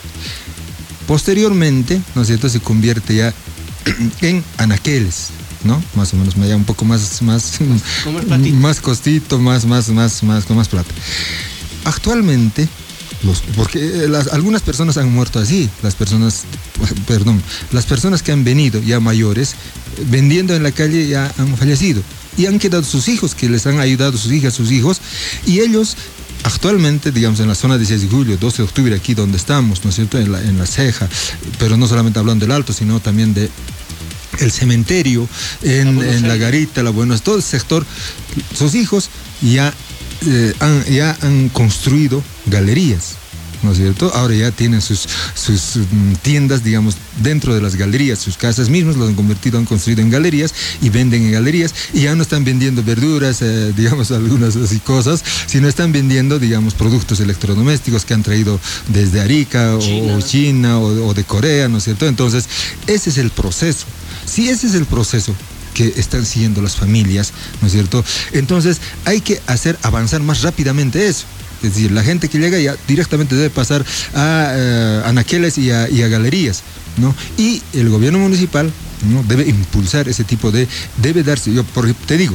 Posteriormente, ¿no es cierto?, se convierte ya en anaqueles, ¿no? Más o menos, ya un poco más, más, más costito, más, más, más, más, con más plata. Actualmente, los, porque las, algunas personas han muerto así, las personas, perdón, las personas que han venido ya mayores, vendiendo en la calle ya han fallecido. Y han quedado sus hijos, que les han ayudado sus hijas, sus hijos, y ellos actualmente, digamos, en la zona de dieciséis de julio, doce de octubre, aquí donde estamos, ¿no es cierto?, en la, en la Ceja, pero no solamente hablando del Alto, sino también de el cementerio, en, en la Garita, la Buenos, todo el sector, sus hijos ya, eh, han, ya han construido galerías, ¿no es cierto? Ahora ya tienen sus, sus um, tiendas, digamos, dentro de las galerías, sus casas mismas las han convertido, han construido en galerías y venden en galerías y ya no están vendiendo verduras, eh, digamos, algunas así cosas, sino están vendiendo, digamos, productos electrodomésticos que han traído desde Arica China. o China o, o de Corea, ¿no es cierto? Entonces, ese es el proceso. Si ese es el proceso que están siguiendo las familias, ¿no es cierto? Entonces, hay que hacer avanzar más rápidamente eso. Es decir, la gente que llega ya directamente debe pasar a uh, anaqueles y a, y a galerías, ¿no? Y el gobierno municipal, ¿no?, debe impulsar ese tipo de, debe darse, yo porque te digo,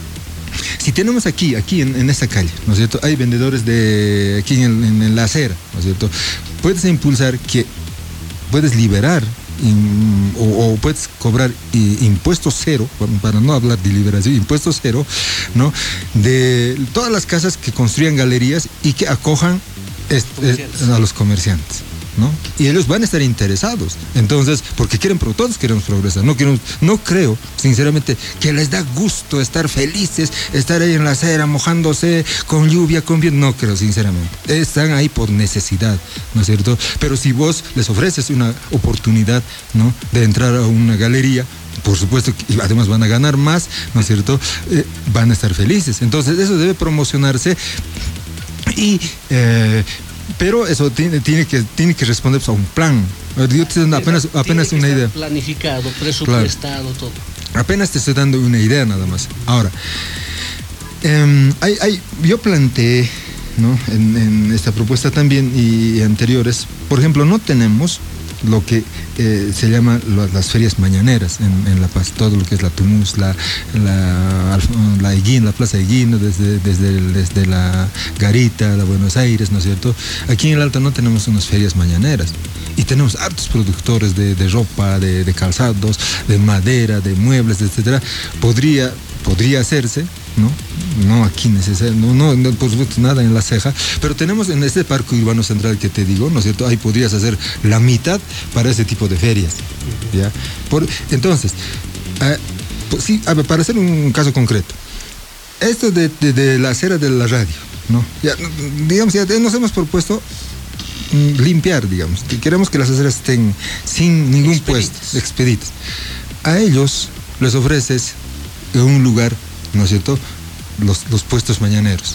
si tenemos aquí, aquí en, en esta calle, ¿no es cierto?, hay vendedores de aquí en, en, en la acera, ¿no es cierto?, puedes impulsar que puedes liberar In, o, o puedes cobrar i, impuesto cero, para no hablar de liberación, impuesto cero, ¿no?, de todas las casas que construyan galerías y que acojan este, a los comerciantes, ¿no? Y ellos van a estar interesados, entonces, porque quieren, todos queremos progresar, no queremos, no creo, sinceramente, que les da gusto estar felices, estar ahí en la acera mojándose con lluvia, con viento, no creo, sinceramente, están ahí por necesidad, ¿no es cierto? Pero si vos les ofreces una oportunidad, ¿no?, de entrar a una galería, por supuesto que además van a ganar más, ¿no es cierto?, eh, van a estar felices, entonces eso debe promocionarse y eh, pero eso tiene, tiene, que, tiene que responder pues, a un plan. Yo te estoy apenas, apenas una idea. Planificado, presupuestado, claro. Todo. Apenas te estoy dando una idea nada más. Ahora, eh, hay, hay, yo planteé, ¿no?, en, en esta propuesta también y anteriores, por ejemplo, no tenemos lo que eh, se llama lo, las ferias mañaneras en, en La Paz, todo lo que es la Tumus, la, la, la Higuín, la Plaza Higuín, desde, desde, desde la Garita, la Buenos Aires, ¿no es cierto? Aquí en el Alto no tenemos unas ferias mañaneras y tenemos hartos productores de, de ropa, de, de calzados, de madera, de muebles, etcétera. Podría, podría hacerse, ¿no? No aquí necesariamente, no, no, no, por supuesto nada en La Ceja, pero tenemos en este parque urbano central que te digo, ¿no es cierto? Ahí podrías hacer la mitad para ese tipo de ferias, ¿ya? Por, entonces, eh, pues, sí, a ver, para hacer un caso concreto, esto de, de, de la acera de la radio, ¿no? Ya, digamos, ya nos hemos propuesto mm, limpiar, digamos, que queremos que las aceras estén sin ningún expeditas. puesto, expeditas. A ellos les ofreces un lugar, ¿no es cierto?, los, los puestos mañaneros.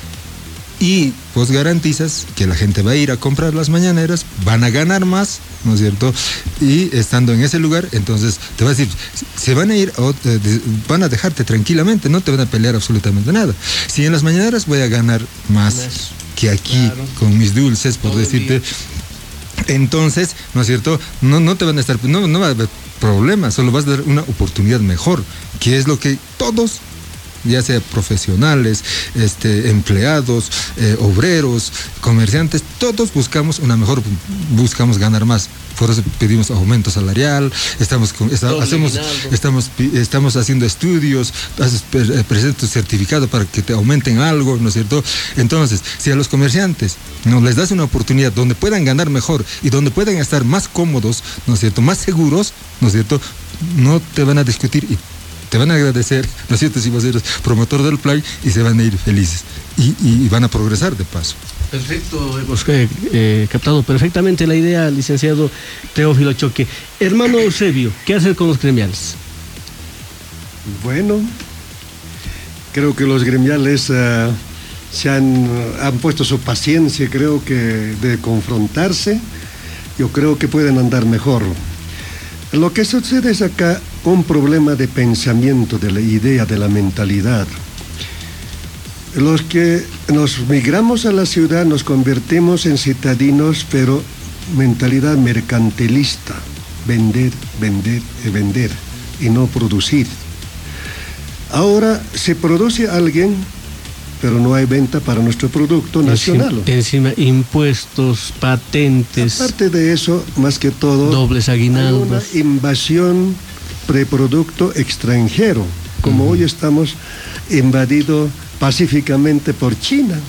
Y pues garantizas que la gente va a ir a comprar las mañaneras, van a ganar más, ¿no es cierto? Y estando en ese lugar, entonces te va a decir, se van a ir, o, eh, van a dejarte tranquilamente, no te van a pelear absolutamente nada. Si en las mañaneras voy a ganar más, más. que aquí, claro, con mis dulces, por Todo decirte, entonces, ¿no es cierto?, no, no te van a estar, no, no va a haber problema, solo vas a dar una oportunidad mejor, que es lo que todos, ya sea profesionales, este, empleados, eh, obreros, comerciantes, todos buscamos una mejor, buscamos ganar más. Por eso pedimos aumento salarial, estamos, con, está, hacemos, estamos, estamos haciendo estudios, haces, presenta tu certificado para que te aumenten algo, ¿no es cierto? Entonces, si a los comerciantes no les das una oportunidad donde puedan ganar mejor y donde puedan estar más cómodos, ¿no es cierto?, más seguros, ¿no es cierto?, no te van a discutir y te van a agradecer, ¿no es cierto?, si vas a ser promotor del plan y se van a ir felices y, y, y van a progresar de paso. Perfecto, hemos eh, eh, captado perfectamente la idea, licenciado Teófilo Choque. Hermano Eusebio, ¿qué hacer con los gremiales? Bueno, creo que los gremiales uh, se han, han puesto su paciencia, creo que de confrontarse. Yo creo que pueden andar mejor. Lo que sucede es acá un problema de pensamiento, de la idea, de la mentalidad. Los que nos migramos a la ciudad nos convertimos en citadinos, pero mentalidad mercantilista, vender, vender y vender, y no producir. Ahora se produce alguien, pero no hay venta para nuestro producto nacional. Encima, encima impuestos, patentes. Aparte de eso, más que todo, dobles aguinaldos. Hay una invasión preproducto extranjero, como uh-huh. hoy estamos invadidos pacíficamente por China.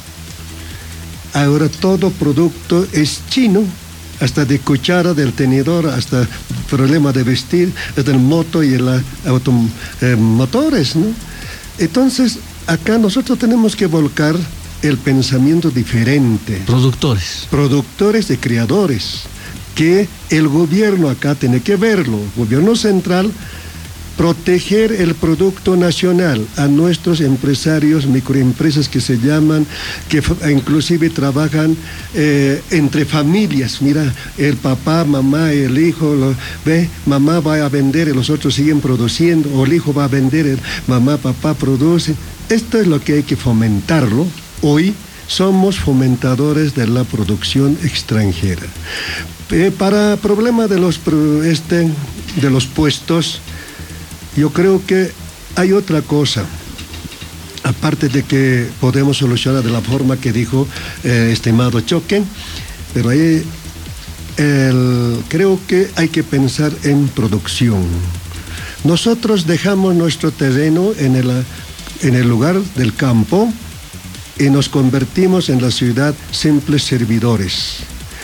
Ahora todo producto es chino, hasta de cuchara, del tenedor, hasta problema de vestir, hasta el moto y el automotores, ¿no? Entonces, acá nosotros tenemos que volcar el pensamiento diferente. Productores. Productores y creadores, que el gobierno acá tiene que verlo, el gobierno central, proteger el producto nacional a nuestros empresarios, microempresas que se llaman, que inclusive trabajan eh, entre familias. Mira, el papá, mamá, el hijo, lo, ve, mamá va a vender y los otros siguen produciendo, o el hijo va a vender, el mamá, papá produce. Esto es lo que hay que fomentarlo. Hoy somos fomentadores de la producción extranjera. Eh, para el problema de los, este, de los puestos, yo creo que hay otra cosa, aparte de que podemos solucionar de la forma que dijo eh, estimado Choque, pero hay, el, creo que hay que pensar en producción. Nosotros dejamos nuestro terreno en el, en el lugar del campo y nos convertimos en la ciudad simples servidores.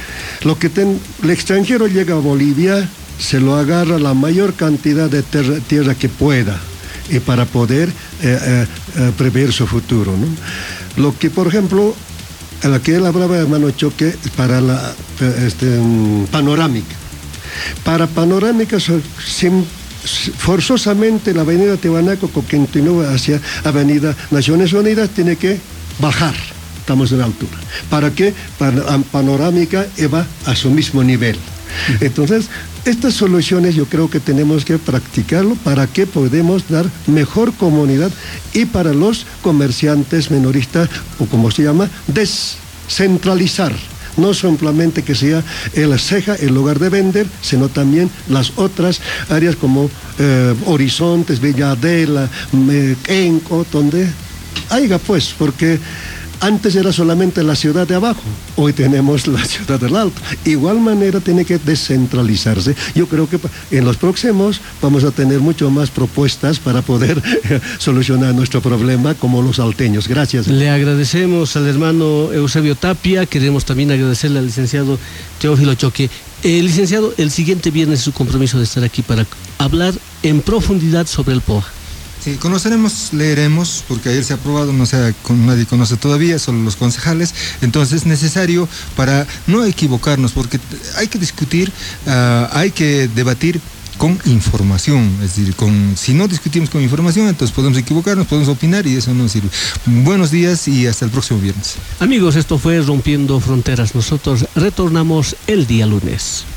Lo que ten, el extranjero llega a Bolivia, se lo agarra la mayor cantidad de tierra, tierra que pueda, y para poder eh, eh, eh, prever su futuro, ¿no? Lo que, por ejemplo, a la que él hablaba, hermano Choque, para la este, panorámica. Para panorámica, sin, forzosamente la avenida Tiwanaku, que continúa hacia avenida Naciones Unidas, tiene que bajar, estamos en altura. ¿Para qué? Para panorámica va a su mismo nivel. Entonces, estas soluciones yo creo que tenemos que practicarlo para que podamos dar mejor comunidad, y para los comerciantes minoristas, o como se llama, descentralizar. No simplemente que sea el ceja en lugar de vender, sino también las otras áreas como eh, Horizontes, Villadela, Enco, donde haya pues, porque antes era solamente la ciudad de abajo, hoy tenemos la ciudad del alto. Igual manera tiene que descentralizarse. Yo creo que en los próximos vamos a tener mucho más propuestas para poder solucionar nuestro problema como los salteños. Gracias. Le agradecemos al hermano Eusebio Tapia, queremos también agradecerle al licenciado Teófilo Choque. Eh, licenciado, el siguiente viernes es su compromiso de estar aquí para hablar en profundidad sobre el P O A. Sí, conoceremos, leeremos, porque ayer se ha aprobado, no sé, nadie conoce todavía, solo los concejales. Entonces es necesario para no equivocarnos, porque hay que discutir, uh, hay que debatir con información, es decir, con, si no discutimos con información, entonces podemos equivocarnos, podemos opinar y eso no sirve. Buenos días y hasta el próximo viernes. Amigos, esto fue Rompiendo Fronteras. Nosotros retornamos el día lunes.